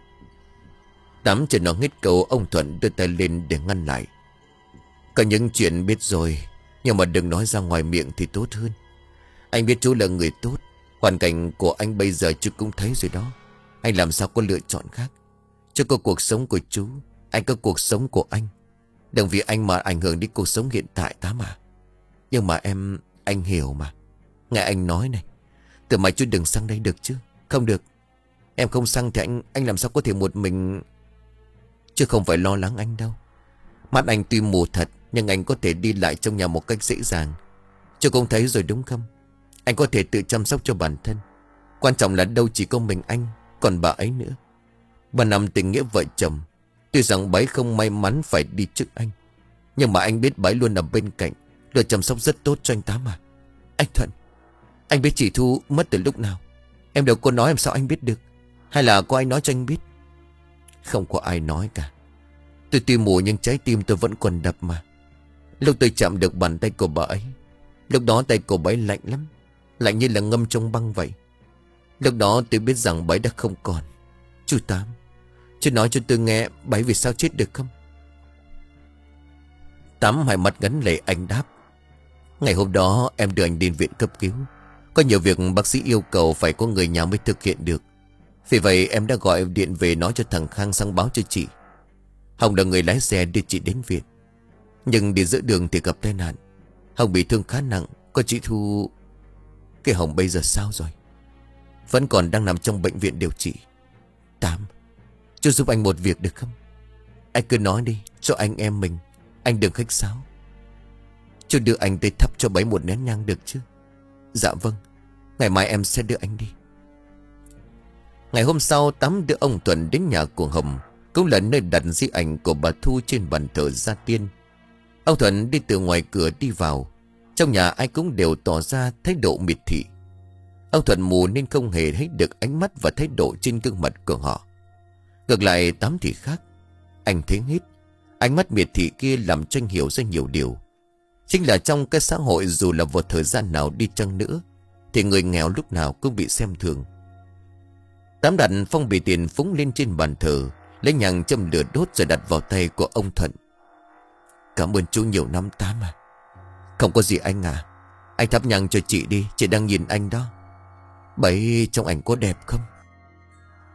Tám chưa nói hết câu, ông Thuận đưa tay lên để ngăn lại. Có những chuyện biết rồi, nhưng mà đừng nói ra ngoài miệng thì tốt hơn. Anh biết chú là người tốt, hoàn cảnh của anh bây giờ chú cũng thấy rồi đó. Anh làm sao có lựa chọn khác. Chú có cuộc sống của chú, anh có cuộc sống của anh. Đừng vì anh mà ảnh hưởng đến cuộc sống hiện tại Tám à. Nhưng mà em, anh hiểu mà. Nghe anh nói này, từ mai chú đừng sang đây được chứ. Không được. Em không sang thì anh anh làm sao có thể một mình. Chứ không phải lo lắng anh đâu. Mắt anh tuy mù thật, nhưng anh có thể đi lại trong nhà một cách dễ dàng. Chú cũng thấy rồi đúng không? Anh có thể tự chăm sóc cho bản thân. Quan trọng là đâu chỉ có mình anh, còn bà ấy nữa. Ba năm tình nghĩa vợ chồng, tuy rằng bà ấy không may mắn phải đi trước anh, nhưng mà anh biết bà ấy luôn ở bên cạnh, luôn chăm sóc rất tốt cho anh Tám mà. Anh Thuận, anh biết chị Thu mất từ lúc nào? Em đâu có nói, em sao anh biết được? Hay là có ai nói cho anh biết? Không có ai nói cả. Tôi tuy mù nhưng trái tim tôi vẫn còn đập mà. Lúc tôi chạm được bàn tay của bà ấy, lúc đó tay của bà ấy lạnh lắm, lạnh như là ngâm trong băng vậy. Lúc đó tôi biết rằng bà ấy đã không còn. Chú Tám, chú nói cho tôi nghe bà ấy vì sao chết được không? Tám hai mắt ngấn lệ, anh đáp. Ngày hôm đó em đưa anh đến viện cấp cứu. Có nhiều việc bác sĩ yêu cầu phải có người nhà mới thực hiện được. Vì vậy em đã gọi điện về nói cho thằng Khang sang báo cho chị. Hồng là người lái xe đưa chị đến viện. Nhưng đi giữa đường thì gặp tai nạn. Hồng bị thương khá nặng. Có chị Thu... Cái Hồng bây giờ sao rồi? Vẫn còn đang nằm trong bệnh viện điều trị. Tám, chú giúp anh một việc được không? Anh cứ nói đi, cho anh em mình. Anh đừng khách sáo. Chú đưa anh tới thắp cho bấy một nén nhang được chứ? Dạ vâng, ngày mai em sẽ đưa anh đi. Ngày hôm sau, Tám đưa ông Thuận đến nhà của Hồng, cũng là nơi đặt di ảnh của bà Thu trên bàn thờ gia tiên. Ông Thuận đi từ ngoài cửa đi vào. Trong nhà ai cũng đều tỏ ra thái độ miệt thị. Ông Thuận mù nên không hề thấy được ánh mắt và thái độ trên gương mặt của họ. Ngược lại Tám thì khác. Anh thấy hết. Ánh mắt miệt thị kia làm cho anh hiểu ra nhiều điều. Chính là trong cái xã hội, dù là một thời gian nào đi chăng nữa, thì người nghèo lúc nào cũng bị xem thường. Tám đặt phong bì tiền phúng lên trên bàn thờ, lấy nhang châm lửa đốt rồi đặt vào tay của ông Thuận. Cảm ơn chú nhiều năm Tám à. Không có gì anh à. Anh thắp nhang cho chị đi, chị đang nhìn anh đó. Bấy trong ảnh có đẹp không?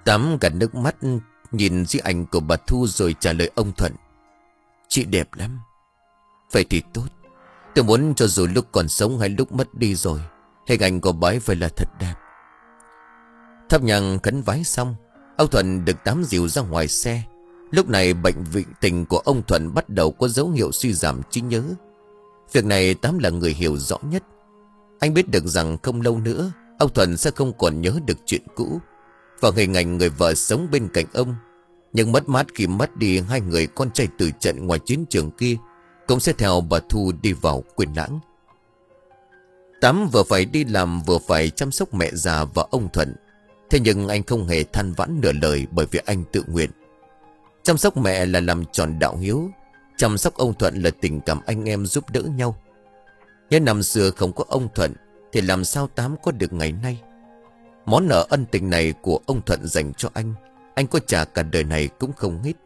Tám gạt nước mắt nhìn di ảnh của bà Thu rồi trả lời ông Thuận. Chị đẹp lắm. Vậy thì tốt. Tôi muốn cho dù lúc còn sống hay lúc mất đi rồi, hình ảnh của bà ấy phải là thật đẹp. Thắp nhang khấn vái xong, ông Thuận được Tám dìu ra ngoài xe. Lúc này bệnh viện tình của ông Thuận bắt đầu có dấu hiệu suy giảm trí nhớ. Việc này Tám là người hiểu rõ nhất. Anh biết được rằng không lâu nữa ông Thuận sẽ không còn nhớ được chuyện cũ và hình ảnh người vợ sống bên cạnh ông. Nhưng mất mát khi mất đi hai người con trai từ trận ngoài chiến trường kia cũng sẽ theo bà Thu đi vào quên lãng. Tám vừa phải đi làm vừa phải chăm sóc mẹ già và ông Thuận. Thế nhưng anh không hề than vãn nửa lời, bởi vì anh tự nguyện. Chăm sóc mẹ là làm tròn đạo hiếu, chăm sóc ông Thuận là tình cảm anh em giúp đỡ nhau. Nhưng năm xưa không có ông Thuận thì làm sao Tám có được ngày nay. Món nợ ân tình này của ông Thuận dành cho anh, anh có trả cả đời này cũng không hết.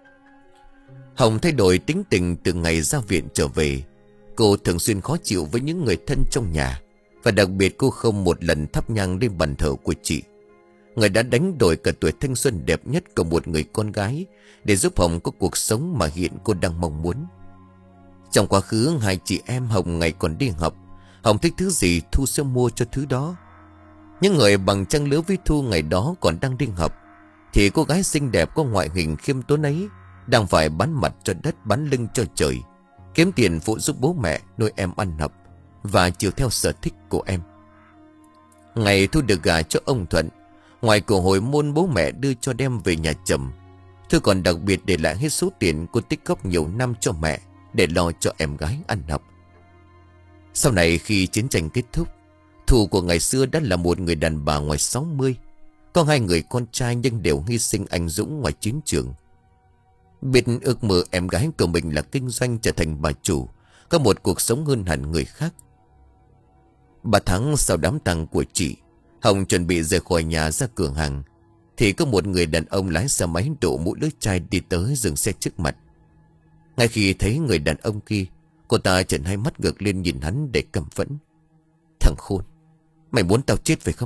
Hồng thay đổi tính tình từ ngày ra viện trở về. Cô thường xuyên khó chịu với những người thân trong nhà, và đặc biệt cô không một lần thắp nhang lên bàn thờ của chị, người đã đánh đổi cả tuổi thanh xuân đẹp nhất của một người con gái để giúp Hồng có cuộc sống mà hiện cô đang mong muốn. Trong quá khứ, hai chị em Hồng ngày còn đi học, Hồng thích thứ gì Thu sẽ mua cho thứ đó. Những người bằng trang lứa với Thu ngày đó còn đang đi học, thì cô gái xinh đẹp có ngoại hình khiêm tốn ấy đang phải bán mặt cho đất, bán lưng cho trời, kiếm tiền phụ giúp bố mẹ nuôi em ăn học và chiều theo sở thích của em. Ngày Thu được gả cho ông Thuận, ngoài của hồi môn bố mẹ đưa cho đem về nhà chồng, Thu còn đặc biệt để lại hết số tiền cô tích góp nhiều năm cho mẹ để lo cho em gái ăn học. Sau này khi chiến tranh kết thúc, Thu của ngày xưa đã là một người đàn bà ngoài sáu mươi, có hai người con trai nhưng đều hy sinh anh dũng ngoài chiến trường. Biết ước mơ em gái của mình là kinh doanh trở thành bà chủ, có một cuộc sống hơn hẳn người khác. Ba tháng sau đám tang của chị, Hồng chuẩn bị rời khỏi nhà ra cửa hàng, thì có một người đàn ông lái xe máy đổ mũ lưỡi chai đi tới dừng xe trước mặt. Ngay khi thấy người đàn ông kia, cô ta trợn hai mắt ngược lên nhìn hắn để căm phẫn. Thằng khôn, mày muốn tao chết phải không?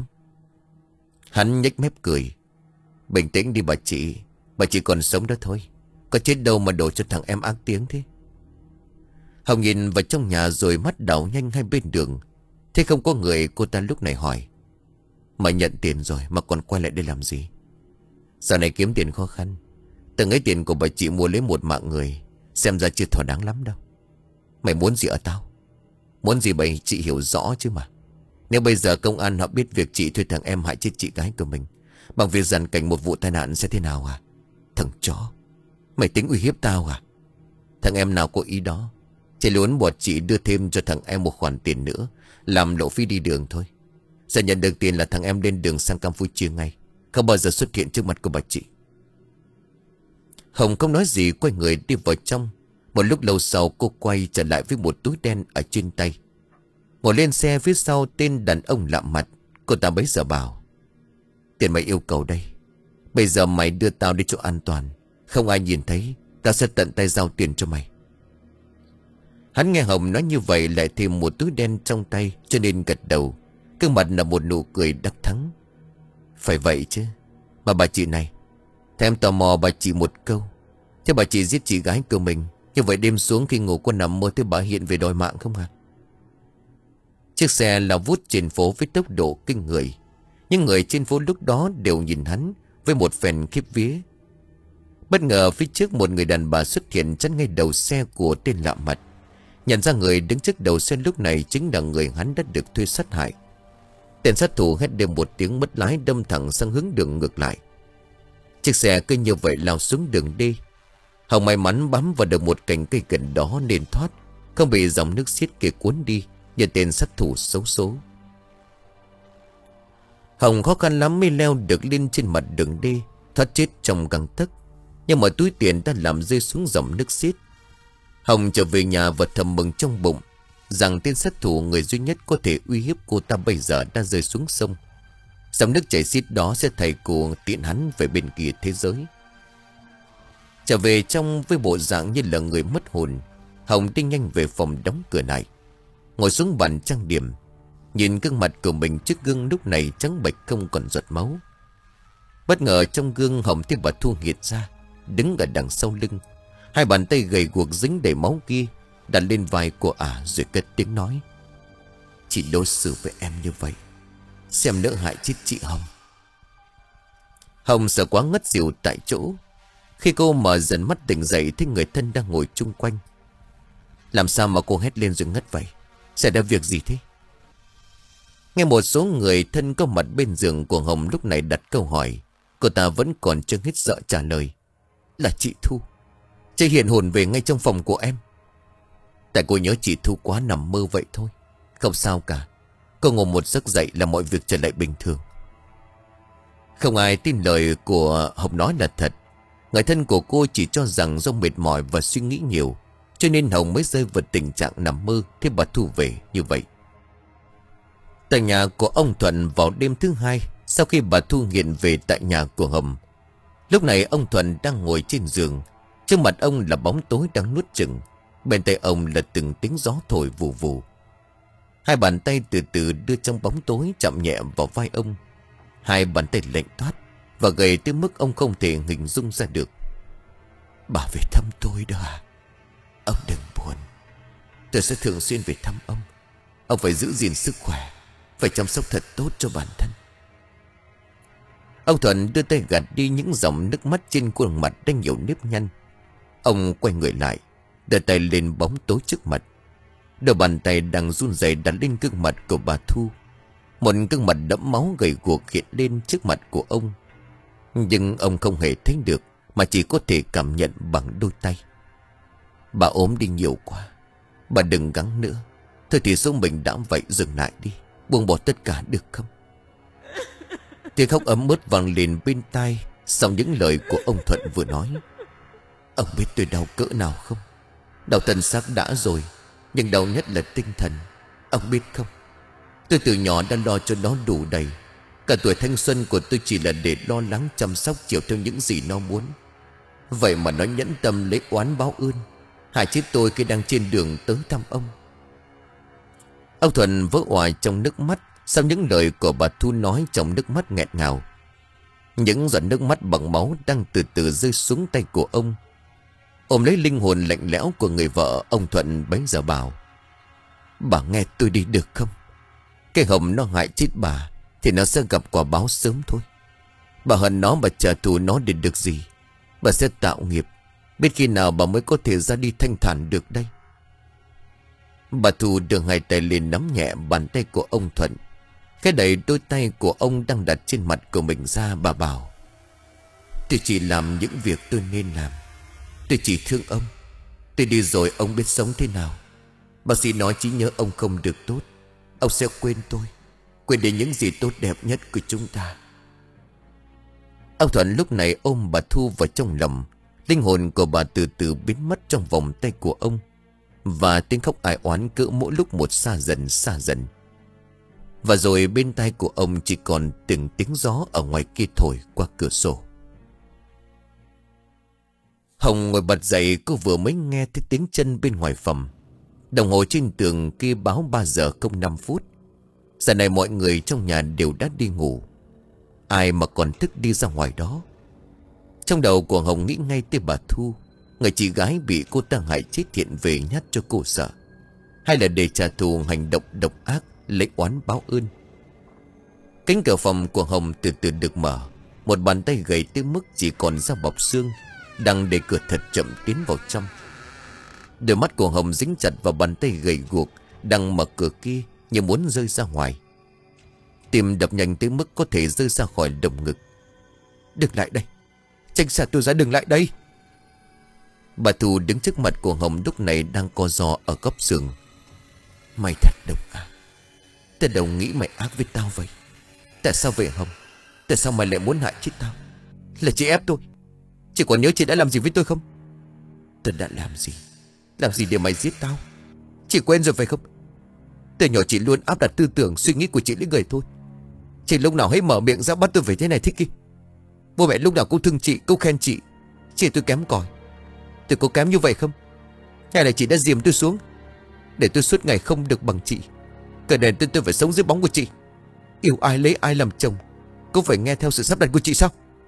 Hắn nhếch mép cười. Bình tĩnh đi bà chị, bà chị còn sống đó thôi, có chết đâu mà đổ cho thằng em ác tiếng thế. Hồng nhìn vào trong nhà rồi mắt đảo nhanh hai bên đường. Thế không có người, cô ta lúc này hỏi. Mày nhận tiền rồi mà còn quay lại đây làm gì? Giờ này kiếm tiền khó khăn, từng ấy tiền của bà chị mua lấy một mạng người, xem ra chưa thỏa đáng lắm đâu. Mày muốn gì ở tao? Muốn gì bà chị hiểu rõ chứ mà. Nếu bây giờ công an họ biết việc chị thuê thằng em hại chết chị gái của mình bằng việc dàn cảnh một vụ tai nạn sẽ thế nào à? Thằng chó, mày tính uy hiếp tao à? Thằng em nào có ý đó, chỉ muốn bọn chị đưa thêm cho thằng em một khoản tiền nữa, làm lộ phí đi đường thôi. Giờ nhận được tiền là thằng em lên đường sang Campuchia ngay, không bao giờ xuất hiện trước mặt của bà chị. Hồng không nói gì, quay người đi vào trong. Một lúc lâu sau cô quay trở lại với một túi đen ở trên tay. Ngồi lên xe phía sau tên đàn ông lạ mặt. Cô ta bấy giờ bảo. Tiền mày yêu cầu đây, bây giờ mày đưa tao đi chỗ an toàn, không ai nhìn thấy, tao sẽ tận tay giao tiền cho mày. Hắn nghe Hồng nói như vậy lại thêm một túi đen trong tay, cho nên gật đầu. Cương mặt là một nụ cười đắc thắng. Phải vậy chứ. Mà bà chị này, thế em tò mò bà chị một câu. Thế bà chị giết chị gái của mình, như vậy đêm xuống khi ngủ có nằm mơ thấy bà hiện về đòi mạng không hả? Chiếc xe lao vút trên phố với tốc độ kinh người. Nhưng người trên phố lúc đó đều nhìn hắn với một phen khiếp vía. Bất ngờ phía trước một người đàn bà xuất hiện chắn ngay đầu xe của tên lạ mặt. Nhận ra người đứng trước đầu xe lúc này chính là người hắn đã được thuê sát hại. Tên sát thủ hét lên một tiếng mất lái đâm thẳng sang hướng đường ngược lại. Chiếc xe cứ như vậy lao xuống đường đi. Hồng may mắn bám vào được một cành cây gần đó nên thoát, không bị dòng nước xiết kia cuốn đi như tên sát thủ xấu số. Hồng khó khăn lắm mới leo được lên trên mặt đường đi, thoát chết trong găng tấc, nhưng mà túi tiền đã làm rơi xuống dòng nước xiết. Hồng trở về nhà và thầm mừng trong bụng rằng tên sát thủ người duy nhất có thể uy hiếp cô ta bây giờ đã rơi xuống sông. Dòng nước chảy xiết đó sẽ thầy cô tiện hắn về bên kia thế giới. Trở về trong với bộ dạng như là người mất hồn, Hồng đi nhanh về phòng đóng cửa lại, ngồi xuống bàn trang điểm, nhìn gương mặt của mình trước gương lúc này trắng bệch không còn giọt máu. Bất ngờ trong gương Hồng thấy bà Thu hiện ra, đứng ở đằng sau lưng. Hai bàn tay gầy guộc dính đầy máu kia đặt lên vai của ả rồi cất tiếng nói: "Chị đối xử với em như vậy, xem nỡ hại chết chị Hồng." Hồng sợ quá ngất xỉu tại chỗ. Khi cô mở dần mắt tỉnh dậy thấy người thân đang ngồi chung quanh. Làm sao mà cô hét lên rồi ngất vậy? Xảy ra việc gì thế? Nghe một số người thân có mặt bên giường của Hồng lúc này đặt câu hỏi, cô ta vẫn còn chưa hết sợ trả lời: "Là chị Thu. Chị hiện hồn về ngay trong phòng của em." Tại cô nhớ chị Thu quá nằm mơ vậy thôi. Không sao cả. Cô ngủ một giấc dậy là mọi việc trở lại bình thường. Không ai tin lời của Hồng nói là thật. Người thân của cô chỉ cho rằng do mệt mỏi và suy nghĩ nhiều, cho nên Hồng mới rơi vào tình trạng nằm mơ thấy bà Thu về như vậy. Tại nhà của ông Thuận vào đêm thứ hai sau khi bà Thu hiện về tại nhà của Hồng. Lúc này ông Thuận đang ngồi trên giường. Trước mặt ông là bóng tối đang nuốt chửng. Bên tay ông là từng tiếng gió thổi vù vù. Hai bàn tay từ từ đưa trong bóng tối chạm nhẹ vào vai ông. Hai bàn tay lạnh toát và gầy tới mức ông không thể hình dung ra được. "Bà về thăm tôi đó à? Ông đừng buồn. Tôi sẽ thường xuyên về thăm ông. Ông phải giữ gìn sức khỏe, phải chăm sóc thật tốt cho bản thân." Ông Thuận đưa tay gạt đi những dòng nước mắt trên khuôn mặt đang nhiều nếp nhăn. Ông quay người lại, đưa tay lên bóng tối trước mặt. Đôi bàn tay đang run rẩy đặt lên gương mặt của bà Thu. Một gương mặt đẫm máu gầy guộc hiện lên trước mặt của ông. Nhưng ông không hề thấy được, mà chỉ có thể cảm nhận bằng đôi tay. "Bà ốm đi nhiều quá. Bà đừng gắng nữa. Thôi thì số mình đã vậy, dừng lại đi. Buông bỏ tất cả được không?" Tiếng khóc ấm ướt vang lên bên tai sau những lời của ông Thuận vừa nói. "Ông biết tôi đau cỡ nào không? Đau thân xác đã rồi, nhưng đau nhất là tinh thần. Ông biết không? Tôi từ nhỏ đã lo cho nó đủ đầy. Cả tuổi thanh xuân của tôi chỉ là để lo lắng chăm sóc chiều theo những gì nó muốn. Vậy mà nó nhẫn tâm lấy oán báo ơn, hại chết tôi khi đang trên đường tới thăm ông." Ông Thuận vỡ òa trong nước mắt sau những lời của bà Thu nói trong nước mắt nghẹn ngào. Những giọt nước mắt bằng máu đang từ từ rơi xuống tay của ông. Ôm lấy linh hồn lạnh lẽo của người vợ, ông Thuận bấy giờ bảo: "Bà nghe tôi đi được không? Cái Hồng nó hại chết bà thì nó sẽ gặp quả báo sớm thôi. Bà hận nó mà trả thù nó để được gì? Bà sẽ tạo nghiệp. Biết khi nào bà mới có thể ra đi thanh thản được đây?" Bà Thu đưa hai tay lên nắm nhẹ bàn tay của ông Thuận, cái đẩy đôi tay của ông đang đặt trên mặt của mình ra. Bà bảo: "Tôi chỉ làm những việc tôi nên làm. Tôi chỉ thương ông. Tôi đi rồi ông biết sống thế nào. Bác sĩ nói trí nhớ ông không được tốt. Ông sẽ quên tôi, quên đi những gì tốt đẹp nhất của chúng ta." Ông Thuận lúc này ôm bà Thu vào trong lòng. Linh hồn của bà từ từ biến mất trong vòng tay của ông, và tiếng khóc ai oán cỡ mỗi lúc một xa dần xa dần. Và rồi bên tai của ông chỉ còn từng tiếng gió ở ngoài kia thổi qua cửa sổ. Hồng ngồi bật dậy, cô vừa mới nghe thấy tiếng chân bên ngoài phòng. Đồng hồ trên tường kia báo ba giờ không năm phút. Giờ này mọi người trong nhà đều đã đi ngủ. Ai mà còn thức đi ra ngoài đó. Trong đầu của Hồng nghĩ ngay tới bà Thu, người chị gái bị cô ta hại chết hiện về nhát cho cô sợ, hay là để trả thù hành động độc ác lấy oán báo ơn. Cánh cửa phòng của Hồng từ từ được mở. Một bàn tay gầy tới mức chỉ còn da bọc xương đang để cửa thật chậm tiến vào trong. Đôi mắt của Hồng dính chặt vào bàn tay gầy guộc đang mở cửa kia như muốn rơi ra ngoài. Tim đập nhanh tới mức có thể rơi ra khỏi lồng ngực. "Đừng lại đây, tránh xa tôi ra, đừng lại đây." Bà Thu đứng trước mặt của Hồng lúc này đang co ro ở góc giường. "Mày thật độc ác. Tao đâu nghĩ mày ác với tao vậy. Tại sao vậy Hồng? Tại sao mày lại muốn hại chết tao? Là chị ép tôi. Chị còn nhớ chị đã làm gì với tôi không?" "Tao đã làm gì? Làm gì để mày giết tao? Chị quên rồi phải không? Từ nhỏ chị luôn áp đặt tư tưởng suy nghĩ của chị lên người thôi. Chị lúc nào hãy mở miệng ra bắt tôi phải thế này thế kia. Bố mẹ lúc nào cũng thương chị, cũng khen chị. Chị tôi kém cỏi. Tôi có kém như vậy không? Hay là chị đã dìm tôi xuống để tôi suốt ngày không được bằng chị? Cả đời tôi tôi phải sống dưới bóng của chị. Yêu ai lấy ai làm chồng cũng phải nghe theo sự sắp đặt của chị sao?"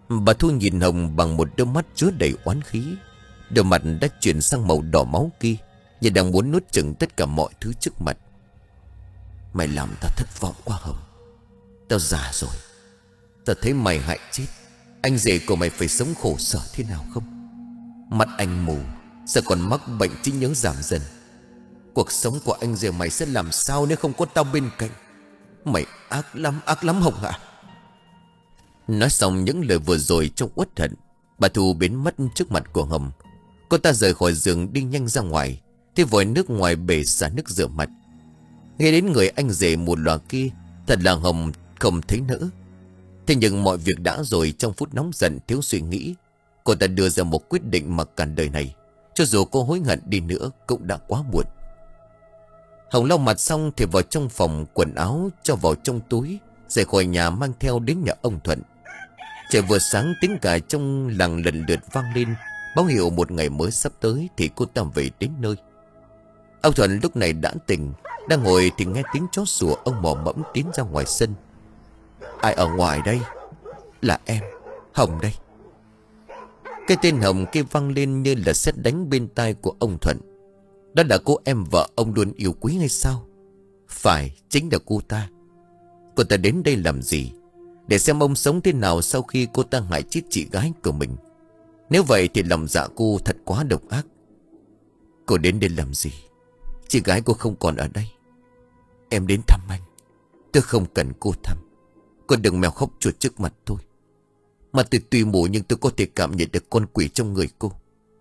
Bà Thu nhìn Hồng bằng một đôi mắt chứa đầy oán khí. Đôi mặt đã chuyển sang màu đỏ máu kia, như đang muốn nuốt chửng tất cả mọi thứ trước mặt. Mày làm tao thất vọng quá Hồng. Tao già rồi. Tao thấy mày hại chết anh rể của mày phải sống khổ sở thế nào không? Mắt anh mù, giờ còn mắc bệnh trí nhớ giảm dần. Cuộc sống của anh rể mày sẽ làm sao nếu không có tao bên cạnh? Mày ác lắm, ác lắm Hồng ạ. Nói xong những lời vừa rồi trong uất hận, bà Thu biến mất trước mặt của Hồng. Cô ta rời khỏi giường đi nhanh ra ngoài, thì vòi nước ngoài bể xả nước rửa mặt. Nghe đến người anh rể một loạt kia, thật là Hồng không thấy nỡ. Thế nhưng mọi việc đã rồi, trong phút nóng giận thiếu suy nghĩ, cô ta đưa ra một quyết định mặc cả đời này. Cho dù cô hối hận đi nữa cũng đã quá muộn. Hồng lau mặt xong thì vào trong phòng quần áo cho vào trong túi, rời khỏi nhà mang theo đến nhà ông Thuận. Trời vừa sáng tiếng cà trong làng lần lượt vang lên, báo hiệu một ngày mới sắp tới thì cô ta về đến nơi. Ông Thuận lúc này đã tỉnh, đang ngồi thì nghe tiếng chó sủa. Ông mò mẫm tiến ra ngoài sân. Ai ở ngoài đây? Là em, Hồng đây. Cái tên Hồng kia vang lên như là sét đánh bên tai của ông Thuận. Đó là cô em vợ ông luôn yêu quý hay sao? Phải, chính là cô ta. Cô ta đến đây làm gì? Để xem ông sống thế nào sau khi cô ta hại chết chị gái của mình. Nếu vậy thì lòng dạ cô thật quá độc ác. Cô đến đây làm gì? Chị gái cô không còn ở đây. Em đến thăm anh. Tôi không cần cô thăm. Cô đừng mèo khóc chuột trước mặt tôi. Mà tôi tuy mù nhưng tôi có thể cảm nhận được con quỷ trong người cô.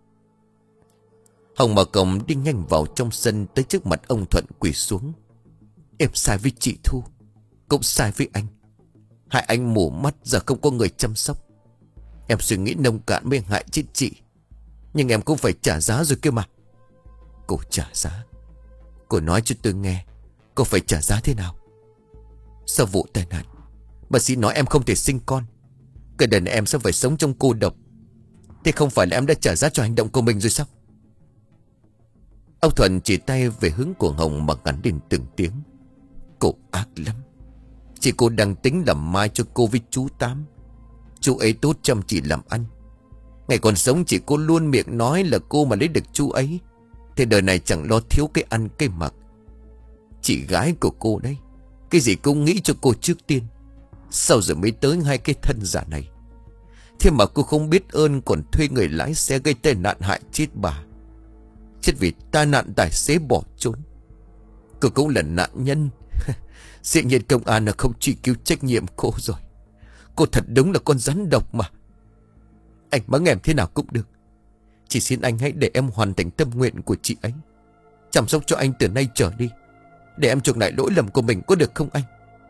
Hồng mở cổng đi nhanh vào trong sân, tới trước mặt ông Thuận quỳ xuống. Em sai với chị Thu, cũng sai với anh. Hại anh mù mắt, giờ không có người chăm sóc. Em suy nghĩ nông cạn mới hại chết chị. Nhưng em cũng phải trả giá rồi kia mà. Cô trả giá? Cô nói cho tôi nghe, cô phải trả giá thế nào? Sau vụ tai nạn, bác sĩ nói em không thể sinh con. Cả đời này em sẽ phải sống trong cô độc. Thế không phải là em đã trả giá cho hành động của mình rồi sao? Ông Thuận chỉ tay về hướng của Hồng mà gắn đến từng tiếng. Cô ác lắm. Chị cô đang tính làm mai cho cô với chú Tám. Chú ấy tốt chăm chỉ làm ăn. Ngày còn sống chị cô luôn miệng nói là cô mà lấy được chú ấy, thế đời này chẳng lo thiếu cái ăn cái mặc. Chị gái của cô đấy, cái gì cũng nghĩ cho cô trước tiên, sau rồi mới tới hai cái thân giả này. Thế mà cô không biết ơn, còn thuê người lái xe gây tai nạn hại chết bà. Chết vì tai nạn tài xế bỏ trốn. Cô cũng là nạn nhân. Dĩ nhiên công an là không truy cứu trách nhiệm cô rồi. Cô thật đúng là con rắn độc mà. Anh mắng em thế nào cũng được. Chỉ xin anh hãy để em hoàn thành tâm nguyện của chị ấy, chăm sóc cho anh từ nay trở đi, để em chuộc lại lỗi lầm của mình, có được không anh?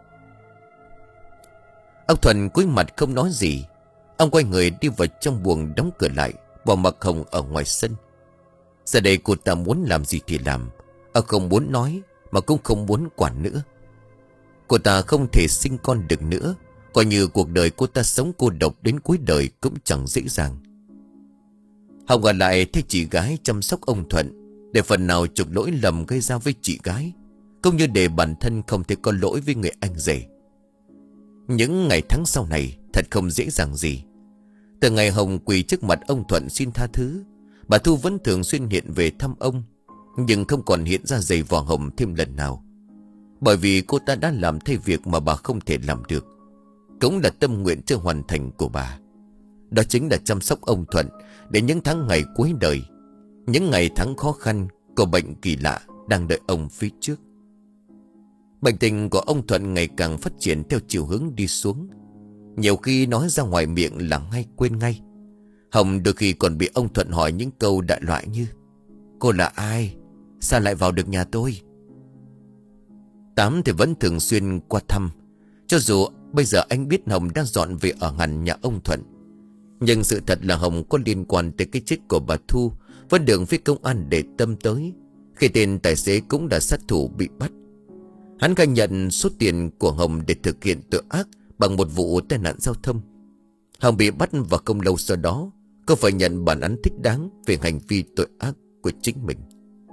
Ông Thuận cúi mặt không nói gì. Ông quay người đi vào trong buồng, đóng cửa lại, bỏ mặc Hồng ở ngoài sân. Giờ đây cô ta muốn làm gì thì làm. Ông không muốn nói, mà cũng không muốn quản nữa. Cô ta không thể sinh con được nữa. Coi như cuộc đời cô ta sống cô độc đến cuối đời cũng chẳng dễ dàng. Hồng ở lại thấy chị gái chăm sóc ông Thuận, để phần nào chuộc lỗi lầm gây ra với chị gái, cũng như để bản thân không thể có lỗi với người anh rể. Những ngày tháng sau này thật không dễ dàng gì. Từ ngày Hồng quỳ trước mặt ông Thuận xin tha thứ, bà Thu vẫn thường xuyên hiện về thăm ông, nhưng không còn hiện ra giày vò Hồng thêm lần nào. Bởi vì cô ta đã làm thay việc mà bà không thể làm được, cũng là tâm nguyện chưa hoàn thành của bà. Đó chính là chăm sóc ông Thuận để những tháng ngày cuối đời, những ngày tháng khó khăn của bệnh kỳ lạ đang đợi ông phía trước. Bệnh tình của ông Thuận ngày càng phát triển theo chiều hướng đi xuống. Nhiều khi nói ra ngoài miệng là ngay quên ngay. Hồng đôi khi còn bị ông Thuận hỏi những câu đại loại như: cô là ai? Sao lại vào được nhà tôi? Tám thì vẫn thường xuyên qua thăm. Cho dù bây giờ anh biết Hồng đang dọn về ở hẳn nhà ông Thuận, nhưng sự thật là Hồng có liên quan tới cái chết của bà Thu vẫn được phía công an để tâm tới, khi tên tài xế cũng là sát thủ bị bắt. Hắn khai nhận số tiền của Hồng để thực hiện tội ác bằng một vụ tai nạn giao thông. Hồng bị bắt và không lâu sau đó cô phải nhận bản án thích đáng về hành vi tội ác của chính mình.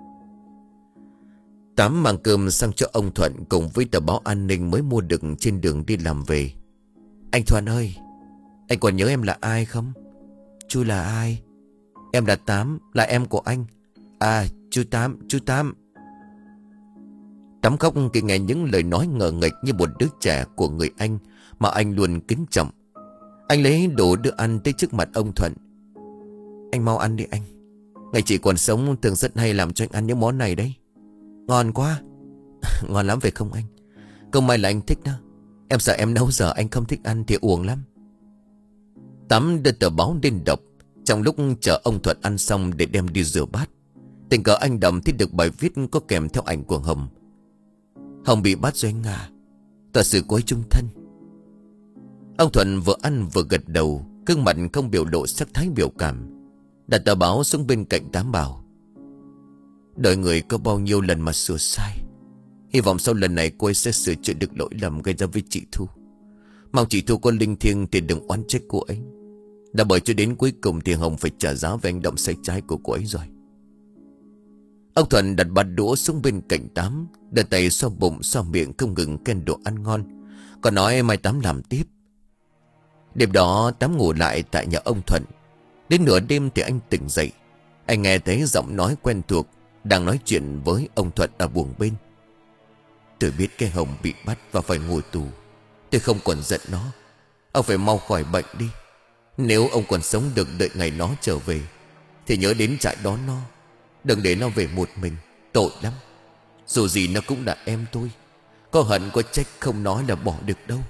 Tám mang cơm sang cho ông Thuận cùng với tờ báo an ninh mới mua được trên đường đi làm về. Anh Thuận ơi, Anh còn nhớ em là ai không? Chú là ai? Em là Tám, là em của anh. À, chú Tám, chú Tám. Tám khóc khi nghe những lời nói ngờ nghệch như một đứa trẻ của người anh mà anh luôn kính trọng. Anh lấy đồ đưa ăn tới trước mặt ông Thuận. Anh mau ăn đi anh. Ngày chị còn sống thường rất hay làm cho anh ăn những món này đấy. Ngon quá. Ngon lắm phải không anh? Không may là anh thích đó. Em sợ em nấu giờ anh không thích ăn thì uổng lắm. Tám đưa tờ báo lên đọc. Trong lúc chờ ông Thuận ăn xong để đem đi rửa bát, tình cờ anh Đầm thấy được bài viết có kèm theo ảnh của Hồng. Hồng bị bắt rồi anh à. Tòa sự cuối chung thân. Ông Thuận vừa ăn vừa gật đầu, gương mặt không biểu lộ sắc thái biểu cảm. Đặt tờ báo xuống bên cạnh Tám bảo: đời người có bao nhiêu lần mà sửa sai. Hy vọng sau lần này cô ấy sẽ sửa chữa được lỗi lầm gây ra với chị Thu. Mong chị Thu có linh thiêng thì đừng oán trách cô ấy. Đã bởi cho đến cuối cùng thì Hồng phải trả giá về hành động sai trái của cô ấy rồi. Ông Thuận đặt bát đũa xuống bên cạnh Tám, đưa tay xoa bụng xoa miệng không ngừng khen đồ ăn ngon, còn nói mai Tám làm tiếp. Đêm đó Tám ngủ lại tại nhà ông Thuận. Đến nửa đêm thì anh tỉnh dậy. Anh nghe thấy giọng nói quen thuộc đang nói chuyện với ông Thuận ở buồng bên. Tôi biết cái Hồng bị bắt và phải ngồi tù. Tôi không còn giận nó. Ông phải mau khỏi bệnh đi. Nếu ông còn sống được đợi ngày nó trở về thì nhớ đến trại đón nó. Đừng để nó về một mình. Tội lắm. Dù gì nó cũng là em tôi. Có hận có trách không nói là bỏ được đâu.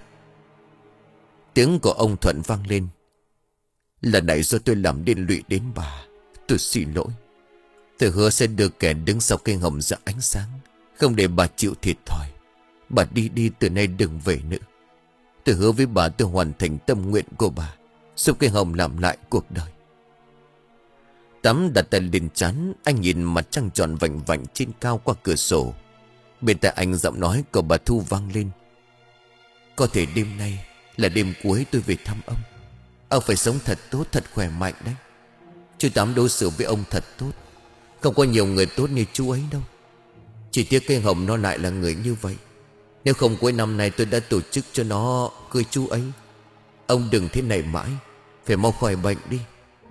Tiếng của ông Thuận vang lên. Lần này do tôi làm liên lụy đến bà. Tôi xin lỗi. Tôi hứa sẽ đưa kẻ đứng sau cây Hồng ra ánh sáng, không để bà chịu thiệt thòi. Bà đi đi từ nay đừng về nữa. Tôi hứa với bà tôi hoàn thành tâm nguyện của bà, giúp cây Hồng làm lại cuộc đời. Tám đặt tay lên trán. Anh nhìn mặt trăng tròn vành vạnh trên cao qua cửa sổ. Bên tai anh giọng nói của bà Thu vang lên. Có thể đêm nay là đêm cuối tôi về thăm ông. Ông phải sống thật tốt, thật khỏe mạnh đấy. Chú Tám đối xử với ông thật tốt. Không có nhiều người tốt như chú ấy đâu. Chỉ tiếc cây Hồng nó lại là người như vậy. Nếu không cuối năm nay tôi đã tổ chức cho nó cưới chú ấy. Ông đừng thế này mãi. Phải mau khỏi bệnh đi.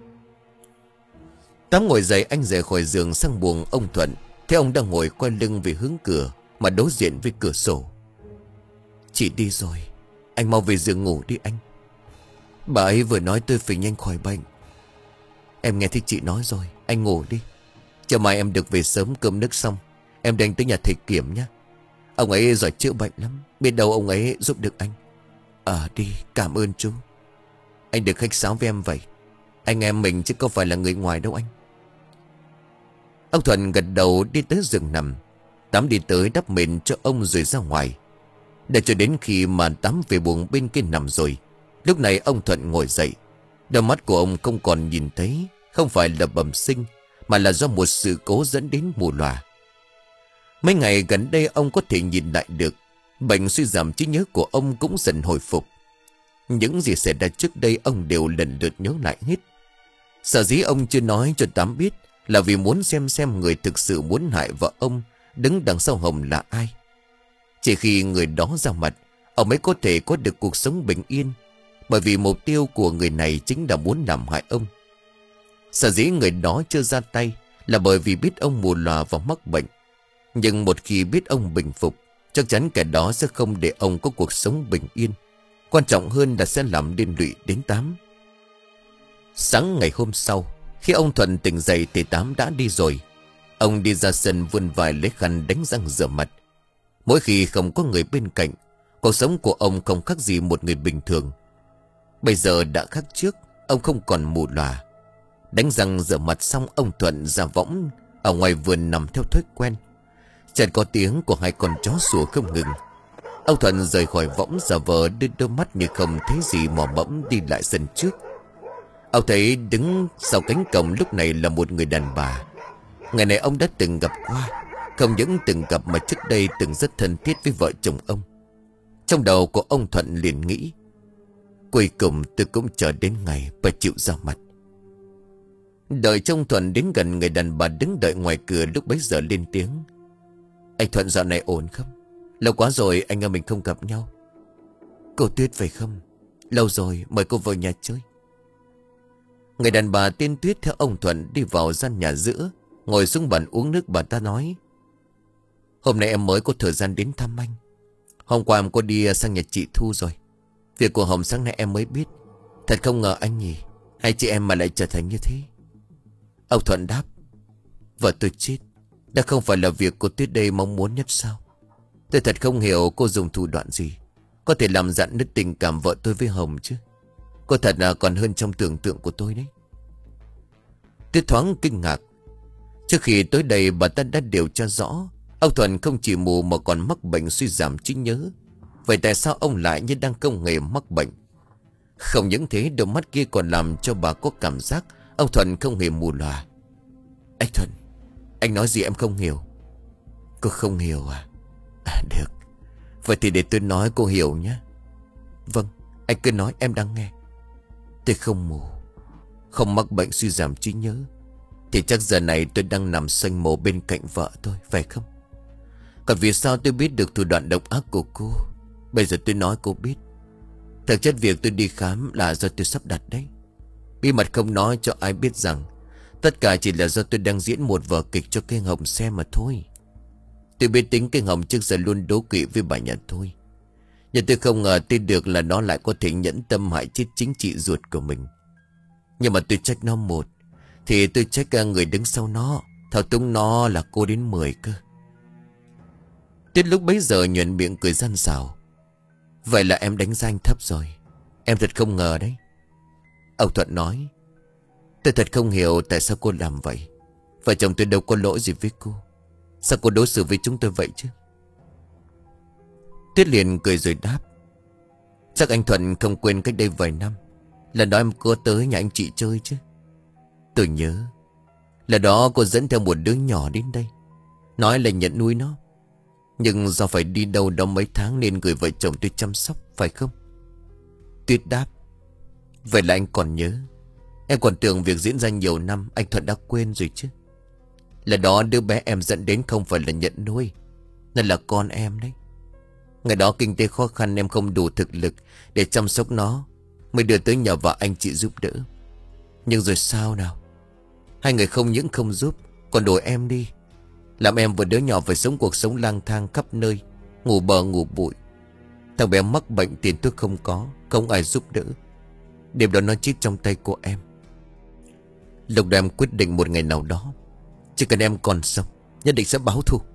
Tám ngồi dậy, anh rời khỏi giường sang buồng ông Thuận. Thấy ông đang ngồi quay lưng về hướng cửa mà đối diện với cửa sổ. Chị đi rồi. Anh mau về giường ngủ đi anh. Bà ấy vừa nói tôi phải nhanh khỏi bệnh. Em nghe thấy chị nói rồi. Anh ngủ đi. Chờ mai em được về sớm cơm nước xong, em đánh tới nhà thầy Kiểm nhé. Ông ấy giỏi chữa bệnh lắm. Biết đâu ông ấy giúp được anh. Ờ đi, cảm ơn chú. Anh được khách sáo với em vậy. Anh em mình chứ không phải là người ngoài đâu anh. Ông Thuận gật đầu đi tới giường nằm. Tám đi tới đắp mền cho ông rồi ra ngoài. Để cho đến khi mà Tám về buồng bên kia nằm rồi, lúc này ông Thuận ngồi dậy. Đôi mắt của ông không còn nhìn thấy. Không phải là bẩm sinh, mà là do một sự cố dẫn đến mù lòa. Mấy ngày gần đây ông có thể nhìn lại được. Bệnh suy giảm trí nhớ của ông cũng dần hồi phục. Những gì xảy ra trước đây ông đều lần lượt nhớ lại hết. Sở dĩ ông chưa nói cho Tám biết là vì muốn xem xem người thực sự muốn hại vợ ông đứng đằng sau Hồng là ai. Chỉ khi người đó ra mặt, ông mới có thể có được cuộc sống bình yên. Bởi vì mục tiêu của người này chính là muốn làm hại ông. Sở dĩ người đó chưa ra tay là bởi vì biết ông mù lòa và mắc bệnh. Nhưng một khi biết ông bình phục, chắc chắn kẻ đó sẽ không để ông có cuộc sống bình yên. Quan trọng hơn là sẽ làm liên lụy đến Tám. Sáng ngày hôm sau, khi ông Thuận tỉnh dậy thì Tám đã đi rồi. Ông đi ra sân vươn vai lấy khăn đánh răng rửa mặt. Mỗi khi không có người bên cạnh, cuộc sống của ông không khác gì một người bình thường. Bây giờ đã khác trước, ông không còn mù lòa. Đánh răng rửa mặt xong, ông Thuận ra võng ở ngoài vườn nằm theo thói quen. Chợt có tiếng của hai con chó sủa không ngừng. Ông Thuận rời khỏi võng giả vờ đưa đôi mắt như không thấy gì mò mẫm đi lại sân trước. Ông thấy đứng sau cánh cổng lúc này là một người đàn bà. Ngày này ông đã từng gặp qua. Không những từng gặp mà trước đây từng rất thân thiết với vợ chồng ông. Trong đầu của ông Thuận liền nghĩ, cuối cùng tôi cũng chờ đến ngày bà chịu ra mặt. Đợi trông Thuận đến gần, người đàn bà đứng đợi ngoài cửa lúc bấy giờ lên tiếng. Anh Thuận dạo này ổn không? Lâu quá rồi anh em mình không gặp nhau. Cô Tuyết phải không? Lâu rồi, mời cô vào nhà chơi. Người đàn bà tên Tuyết theo ông Thuận đi vào gian nhà giữa, ngồi xuống bàn uống nước. Bà ta nói: Hôm nay em mới có thời gian đến thăm anh. Hôm qua em có đi sang nhà chị Thu rồi. Việc của Hồng sáng nay em mới biết. Thật không ngờ anh nhỉ, hai chị em mà lại trở thành như thế. Ông Thuận đáp: Vợ tôi chết đã không phải là việc cô Tuyết đây mong muốn nhất sao? Tôi thật không hiểu cô dùng thủ đoạn gì có thể làm dạn nứt tình cảm vợ tôi với Hồng chứ. Cô thật là còn hơn trong tưởng tượng của tôi đấy. Tuyết thoáng kinh ngạc. Trước khi tới đây bà ta đã điều tra rõ ông Thuận không chỉ mù mà còn mắc bệnh suy giảm trí nhớ. Vậy tại sao ông lại như đang công nghệ mắc bệnh? Không những thế, đôi mắt kia còn làm cho bà có cảm giác ông Thuận không hề mù lòa. Anh Thuận, anh nói gì em không hiểu? Cô không hiểu à? À được, vậy thì để tôi nói cô hiểu nhé. Vâng, anh cứ nói, em đang nghe. Tôi không mù, không mắc bệnh suy giảm trí nhớ, thì chắc giờ này tôi đang nằm xoanh mồ bên cạnh vợ tôi, phải không? Còn vì sao tôi biết được thủ đoạn độc ác của cô? Bây giờ tôi nói cô biết. Thực chất việc tôi đi khám là do tôi sắp đặt đấy. Bí mật không nói cho ai biết rằng tất cả chỉ là do tôi đang diễn một vở kịch cho cái Hồng xem mà thôi. Tôi biết tính cái Hồng trước giờ luôn đố kỵ với bà nhà tôi, nhưng tôi không ngờ tin được là nó lại có thể nhẫn tâm hại chết chính chị ruột của mình. Nhưng mà tôi trách nó một, thì tôi trách người đứng sau nó, thao túng nó là cô đến mười cơ. Tuyết lúc bấy giờ nhuận miệng cười gian xảo. Vậy là em đánh giá anh thấp rồi. Em thật không ngờ đấy. Ông Thuận nói: Tôi thật không hiểu tại sao cô làm vậy. Vợ chồng tôi đâu có lỗi gì với cô. Sao cô đối xử với chúng tôi vậy chứ? Tuyết liền cười rồi đáp: Chắc anh Thuận không quên cách đây vài năm, lần đó em có tới nhà anh chị chơi chứ? Tôi nhớ. Lần đó cô dẫn theo một đứa nhỏ đến đây, nói là nhận nuôi nó. Nhưng do phải đi đâu đó mấy tháng nên gửi vợ chồng tôi chăm sóc, phải không? Tuyết đáp: Vậy là anh còn nhớ. Em còn tưởng việc diễn ra nhiều năm anh Thuận đã quên rồi chứ. Lần đó đứa bé em dẫn đến không phải là nhận nuôi, nó là con em đấy. Ngày đó kinh tế khó khăn, em không đủ thực lực để chăm sóc nó, mới đưa tới nhờ vợ anh chị giúp đỡ. Nhưng rồi sao nào? Hai người không những không giúp, còn đuổi em đi, làm em và đứa nhỏ phải sống cuộc sống lang thang khắp nơi, ngủ bờ ngủ bụi. Thằng bé mắc bệnh, tiền thuốc không có, không ai giúp đỡ. Đêm đó nó chết trong tay của em. Lúc đó em quyết định một ngày nào đó, chỉ cần em còn sống, nhất định sẽ báo thù.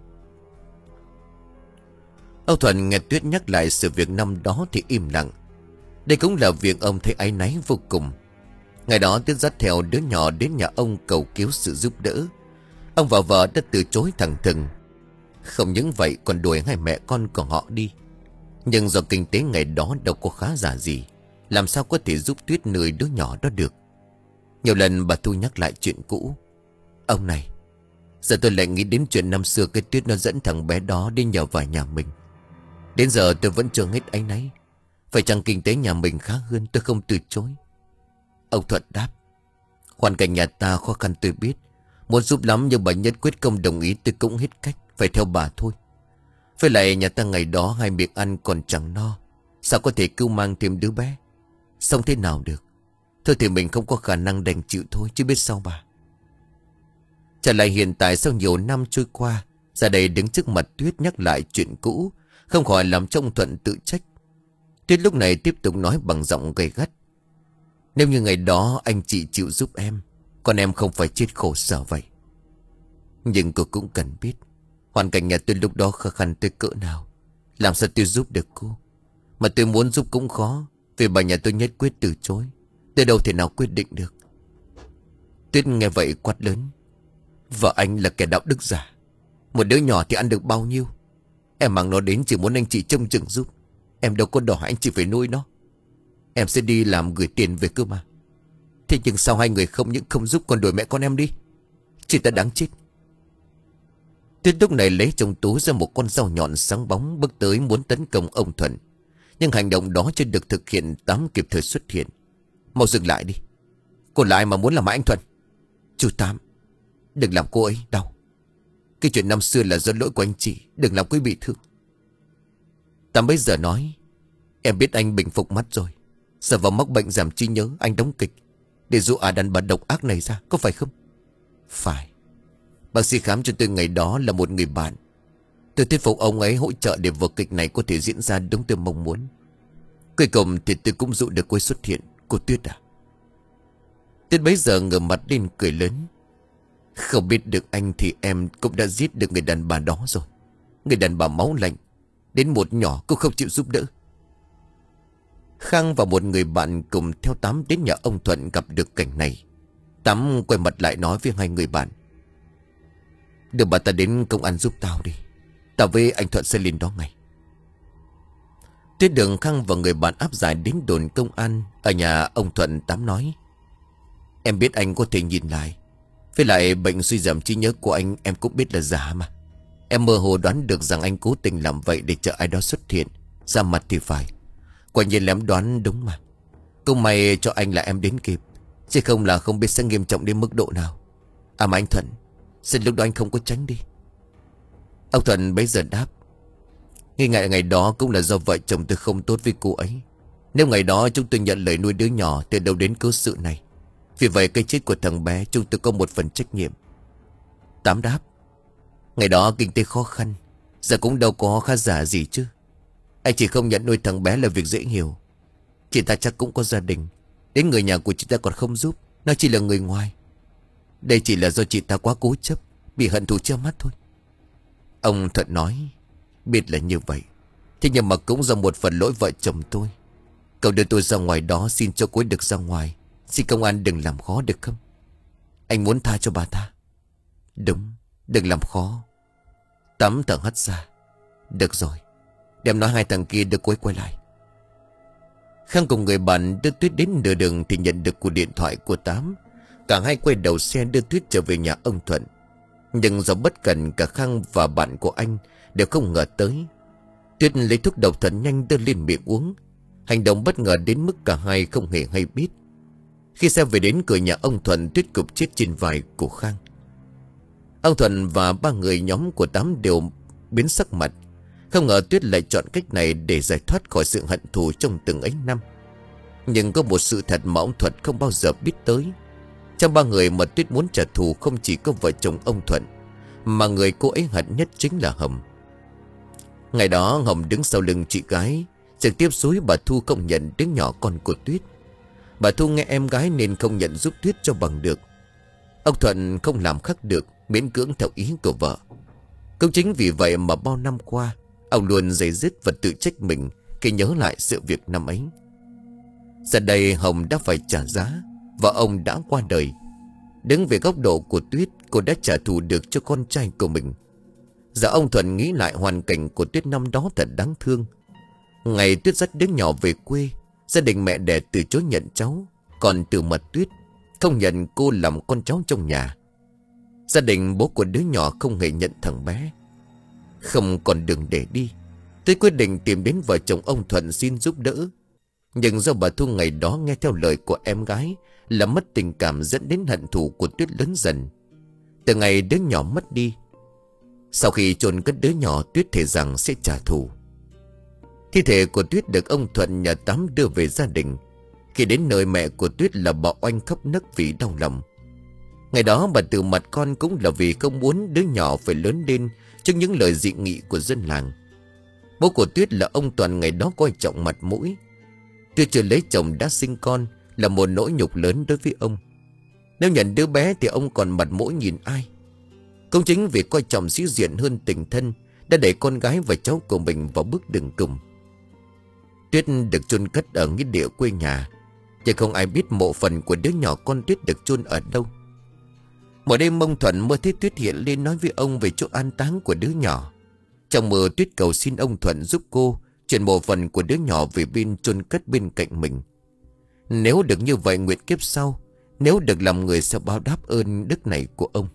Âu Thuận nghe Tuyết nhắc lại sự việc năm đó thì im lặng. Đây cũng là việc ông thấy áy náy vô cùng. Ngày đó Tuyết dắt theo đứa nhỏ đến nhà ông cầu cứu sự giúp đỡ. Ông và vợ đã từ chối thẳng thừng. Không những vậy còn đuổi hai mẹ con của họ đi. Nhưng do kinh tế ngày đó đâu có khá giả gì, làm sao có thể giúp Tuyết nuôi đứa nhỏ đó được. Nhiều lần bà Thu nhắc lại chuyện cũ. Ông này, giờ tôi lại nghĩ đến chuyện năm xưa cái Tuyết nó dẫn thằng bé đó đi nhờ vào nhà mình. Đến giờ tôi vẫn chưa hết áy náy. Phải chăng kinh tế nhà mình khá hơn, tôi không từ chối. Ông Thuận đáp: Hoàn cảnh nhà ta khó khăn tôi biết, muốn giúp lắm, nhưng bà nhất quyết không đồng ý, tôi cũng hết cách, phải theo bà thôi. Với lại nhà ta ngày đó hai miệng ăn còn chẳng no, sao có thể cứu mang thêm đứa bé? Sống thế nào được? Thôi thì mình không có khả năng đành chịu thôi, chứ biết sao bà. Trở lại hiện tại sau nhiều năm trôi qua, ra đây đứng trước mặt Tuyết nhắc lại chuyện cũ, không khỏi làm cho ông Thuận tự trách. Tuyết lúc này tiếp tục nói bằng giọng gay gắt: Nếu như ngày đó anh chị chịu giúp em, con em không phải chết khổ sở vậy. Nhưng cô cũng cần biết hoàn cảnh nhà tôi lúc đó khó khăn tới cỡ nào. Làm sao tôi giúp được cô? Mà tôi muốn giúp cũng khó, vì bà nhà tôi nhất quyết từ chối. Tôi đâu thể nào quyết định được. Tuyết nghe vậy quát lớn: Vợ anh là kẻ đạo đức giả. Một đứa nhỏ thì ăn được bao nhiêu? Em mang nó đến chỉ muốn anh chị trông chừng giúp. Em đâu có đòi anh chị phải nuôi nó. Em sẽ đi làm gửi tiền về cơ mà. Thế nhưng sao hai người không những không giúp còn đuổi mẹ con em đi? Chị ta đáng chết. Tuyết lúc này lấy trong túi ra một con dao nhọn sáng bóng, bước tới muốn tấn công ông Thuận. Nhưng hành động đó chưa được thực hiện, Tám kịp thời xuất hiện. Mau dừng lại đi. Cô là ai mà muốn làm hại anh Thuận? Chú Tám, đừng làm cô ấy đau. Cái chuyện năm xưa là do lỗi của anh chị, đừng làm cô ấy bị thương. Tám bây giờ nói: Em biết anh bình phục mắt rồi. Sợ vào mắc bệnh giảm trí nhớ, anh đóng kịch để dụ ả đàn bà độc ác này ra, có phải không? Phải. Bác sĩ khám cho tôi ngày đó là một người bạn. Tôi thuyết phục ông ấy hỗ trợ để vở kịch này có thể diễn ra đúng tôi mong muốn. Cuối cùng thì tôi cũng dụ được cô ấy xuất hiện. Cô Tuyết à? Tuyết bấy giờ ngửa mặt lên cười lớn. Không biết được anh thì em cũng đã giết được người đàn bà đó rồi. Người đàn bà máu lạnh, đến một nhỏ cũng không chịu giúp đỡ. Khang và một người bạn cùng theo Tám đến nhà ông Thuận gặp được cảnh này. Tám quay mặt lại nói với hai người bạn. Đưa bà ta đến công an giúp tao đi. Tao với anh Thuận sẽ lên đó ngay. Tuyết đường Khang và người bạn áp giải đến đồn công an. Ở nhà ông Thuận, Tám nói. Em biết anh có thể nhìn lại. Với lại bệnh suy giảm trí nhớ của anh em cũng biết là giả mà. Em mơ hồ đoán được rằng anh cố tình làm vậy để chờ ai đó xuất hiện. Ra mặt thì phải. Quả nhiên là em đoán đúng mà. Cũng may cho anh là em đến kịp. Chứ không là không biết sẽ nghiêm trọng đến mức độ nào. À mà anh Thuận, xin lúc đó anh không có tránh đi. Ông Thuận bấy giờ đáp. Nghi ngại ngày đó cũng là do vợ chồng tôi không tốt với cô ấy. Nếu ngày đó chúng tôi nhận lời nuôi đứa nhỏ từ đâu đến cớ sự này. Vì vậy cái chết của thằng bé chúng tôi có một phần trách nhiệm. Tám đáp. Ngày đó kinh tế khó khăn, giờ cũng đâu có khá giả gì chứ. Anh chỉ không nhận nuôi thằng bé là việc dễ hiểu. Chị ta chắc cũng có gia đình. Đến người nhà của chị ta còn không giúp. Nó chỉ là người ngoài. Đây chỉ là do chị ta quá cố chấp, bị hận thù che mắt thôi. Ông Thuận nói. Biết là như vậy, thế nhưng mà cũng do một phần lỗi vợ chồng tôi. Cậu đưa tôi ra ngoài đó xin cho cô ấy được ra ngoài. Xin công an đừng làm khó được không? Anh muốn tha cho bà ta. Đúng, đừng làm khó. Tám thở hắt ra. Được rồi, đem nói hai thằng kia đưa cô ấy quay lại. Khang cùng người bạn đưa Tuyết đến nửa đường thì nhận được cuộc điện thoại của Tám. Cả hai quay đầu xe đưa Tuyết trở về nhà ông Thuận. Nhưng do bất cẩn, cả Khang và bạn của anh đều không ngờ tới. Tuyết lấy thuốc độc thần nhanh đưa lên miệng uống. Hành động bất ngờ đến mức cả hai không hề hay biết. Khi xe về đến cửa nhà ông Thuận, Tuyết cụp chết trên vai của Khang. Ông Thuận và ba người nhóm của Tám đều biến sắc mặt. Không ngờ Tuyết lại chọn cách này để giải thoát khỏi sự hận thù trong từng ấy năm. Nhưng có một sự thật mà ông Thuận không bao giờ biết tới. Trong ba người mà Tuyết muốn trả thù không chỉ có vợ chồng ông Thuận, mà người cô ấy hận nhất chính là Hồng. Ngày đó Hồng đứng sau lưng chị gái, trực tiếp xúi bà Thu công nhận đứa nhỏ con của Tuyết. Bà Thu nghe em gái nên không nhận giúp Tuyết cho bằng được. Ông Thuận không làm khác được, miễn cưỡng theo ý của vợ. Cũng chính vì vậy mà bao năm qua ông luôn giày dứt và tự trách mình khi nhớ lại sự việc năm ấy. Giờ đây Hồng đã phải trả giá, và ông đã qua đời. Đứng về góc độ của Tuyết, cô đã trả thù được cho con trai của mình. Giờ ông Thuận nghĩ lại hoàn cảnh của Tuyết năm đó thật đáng thương. Ngày Tuyết dắt đứa nhỏ về quê, gia đình mẹ đẻ từ chối nhận cháu, còn Từ Mật Tuyết không nhận cô làm con cháu trong nhà. Gia đình bố của đứa nhỏ không hề nhận thằng bé. Không còn đường để đi, Tuyết quyết định tìm đến vợ chồng ông Thuận xin giúp đỡ. Nhưng do bà Thu ngày đó nghe theo lời của em gái, là mất tình cảm dẫn đến hận thù của Tuyết lớn dần. Từ ngày đứa nhỏ mất đi, sau khi chôn cất đứa nhỏ, Tuyết thề rằng sẽ trả thù. Thi thể của Tuyết được ông Thuận nhà Tám đưa về gia đình. Khi đến nơi, mẹ của Tuyết là bà Oanh khóc nấc vì đau lòng. Ngày đó bà Từ mặt con cũng là vì không muốn đứa nhỏ phải lớn lên trước những lời dị nghị của dân làng. Bố của Tuyết là ông Toàn ngày đó coi trọng mặt mũi. Tuyết chưa lấy chồng đã sinh con là một nỗi nhục lớn đối với ông. Nếu nhận đứa bé thì ông còn mặt mũi nhìn ai? Cũng chính vì coi trọng sĩ diện hơn tình thân đã đẩy con gái và cháu của mình vào bước đường cùng. Tuyết được chôn cất ở nghĩa địa quê nhà, nhưng không ai biết mộ phần của đứa nhỏ con Tuyết được chôn ở đâu. Một đêm ông Thuận mơ thấy Tuyết hiện lên nói với ông về chỗ an táng của đứa nhỏ. Trong mơ, Tuyết cầu xin ông Thuận giúp cô chuyển mộ phần của đứa nhỏ về bên chôn cất bên cạnh mình. Nếu được như vậy, nguyện kiếp sau, nếu được làm người sẽ báo đáp ơn đức này của ông.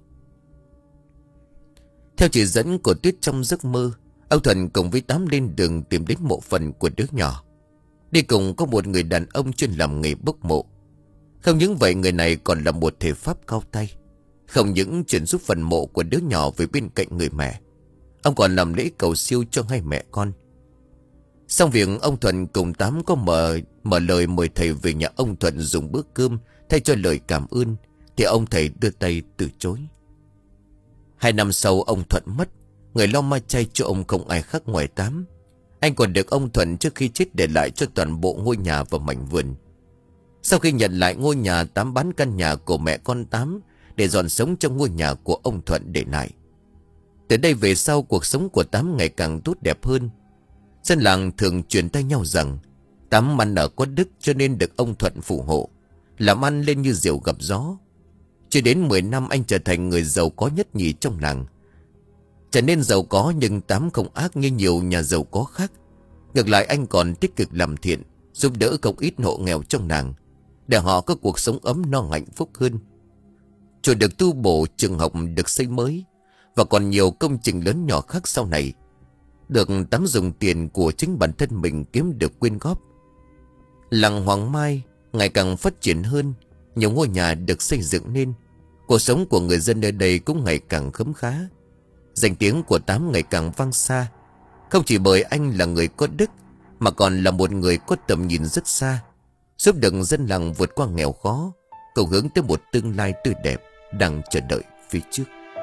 Theo chỉ dẫn của Tuyết trong giấc mơ, ông Thuận cùng với Tám lên đường tìm đến mộ phần của đứa nhỏ. Đi cùng có một người đàn ông chuyên làm nghề bốc mộ. Không những vậy, người này còn là một thể pháp cao tay. Không những chuyển giúp phần mộ của đứa nhỏ về bên cạnh người mẹ, ông còn làm lễ cầu siêu cho hai mẹ con. Xong việc ông Thuận cùng Tám có mở, mở lời mời thầy về nhà ông Thuận dùng bữa cơm thay cho lời cảm ơn, thì ông thầy đưa tay từ chối. Hai năm sau ông Thuận mất. Người lo ma chay cho ông không ai khác ngoài Tám. Anh còn được ông Thuận trước khi chết để lại cho toàn bộ ngôi nhà và mảnh vườn. Sau khi nhận lại ngôi nhà, Tám bán căn nhà của mẹ con Tám để dọn sống trong ngôi nhà của ông Thuận để lại. Từ đây về sau, cuộc sống của Tám ngày càng tốt đẹp hơn. Dân làng thường truyền tay nhau rằng Tám ăn ở có đức cho nên được ông Thuận phù hộ, làm ăn lên như diều gặp gió. Chưa đến mười năm anh trở thành người giàu có nhất nhì trong làng. Trở nên giàu có nhưng Tám không ác như nhiều nhà giàu có khác. Ngược lại, anh còn tích cực làm thiện, giúp đỡ không ít hộ nghèo trong làng, để họ có cuộc sống ấm no hạnh phúc hơn. Chùa được tu bổ, trường học được xây mới, và còn nhiều công trình lớn nhỏ khác sau này được Tám dùng tiền của chính bản thân mình kiếm được quyên góp. Làng Hoàng Mai ngày càng phát triển hơn, nhiều ngôi nhà được xây dựng nên. Cuộc sống của người dân nơi đây cũng ngày càng khấm khá. Danh tiếng của Tám ngày càng vang xa, không chỉ bởi anh là người có đức, mà còn là một người có tầm nhìn rất xa, giúp được dân làng vượt qua nghèo khó, cùng hướng tới một tương lai tươi đẹp đang chờ đợi phía trước.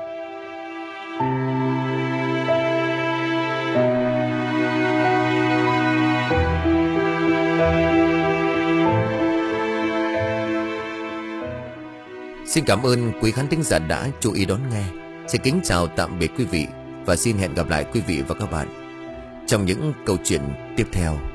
Xin cảm ơn quý khán thính giả đã chú ý đón nghe. Xin kính chào tạm biệt quý vị, và xin hẹn gặp lại quý vị và các bạn trong những câu chuyện tiếp theo.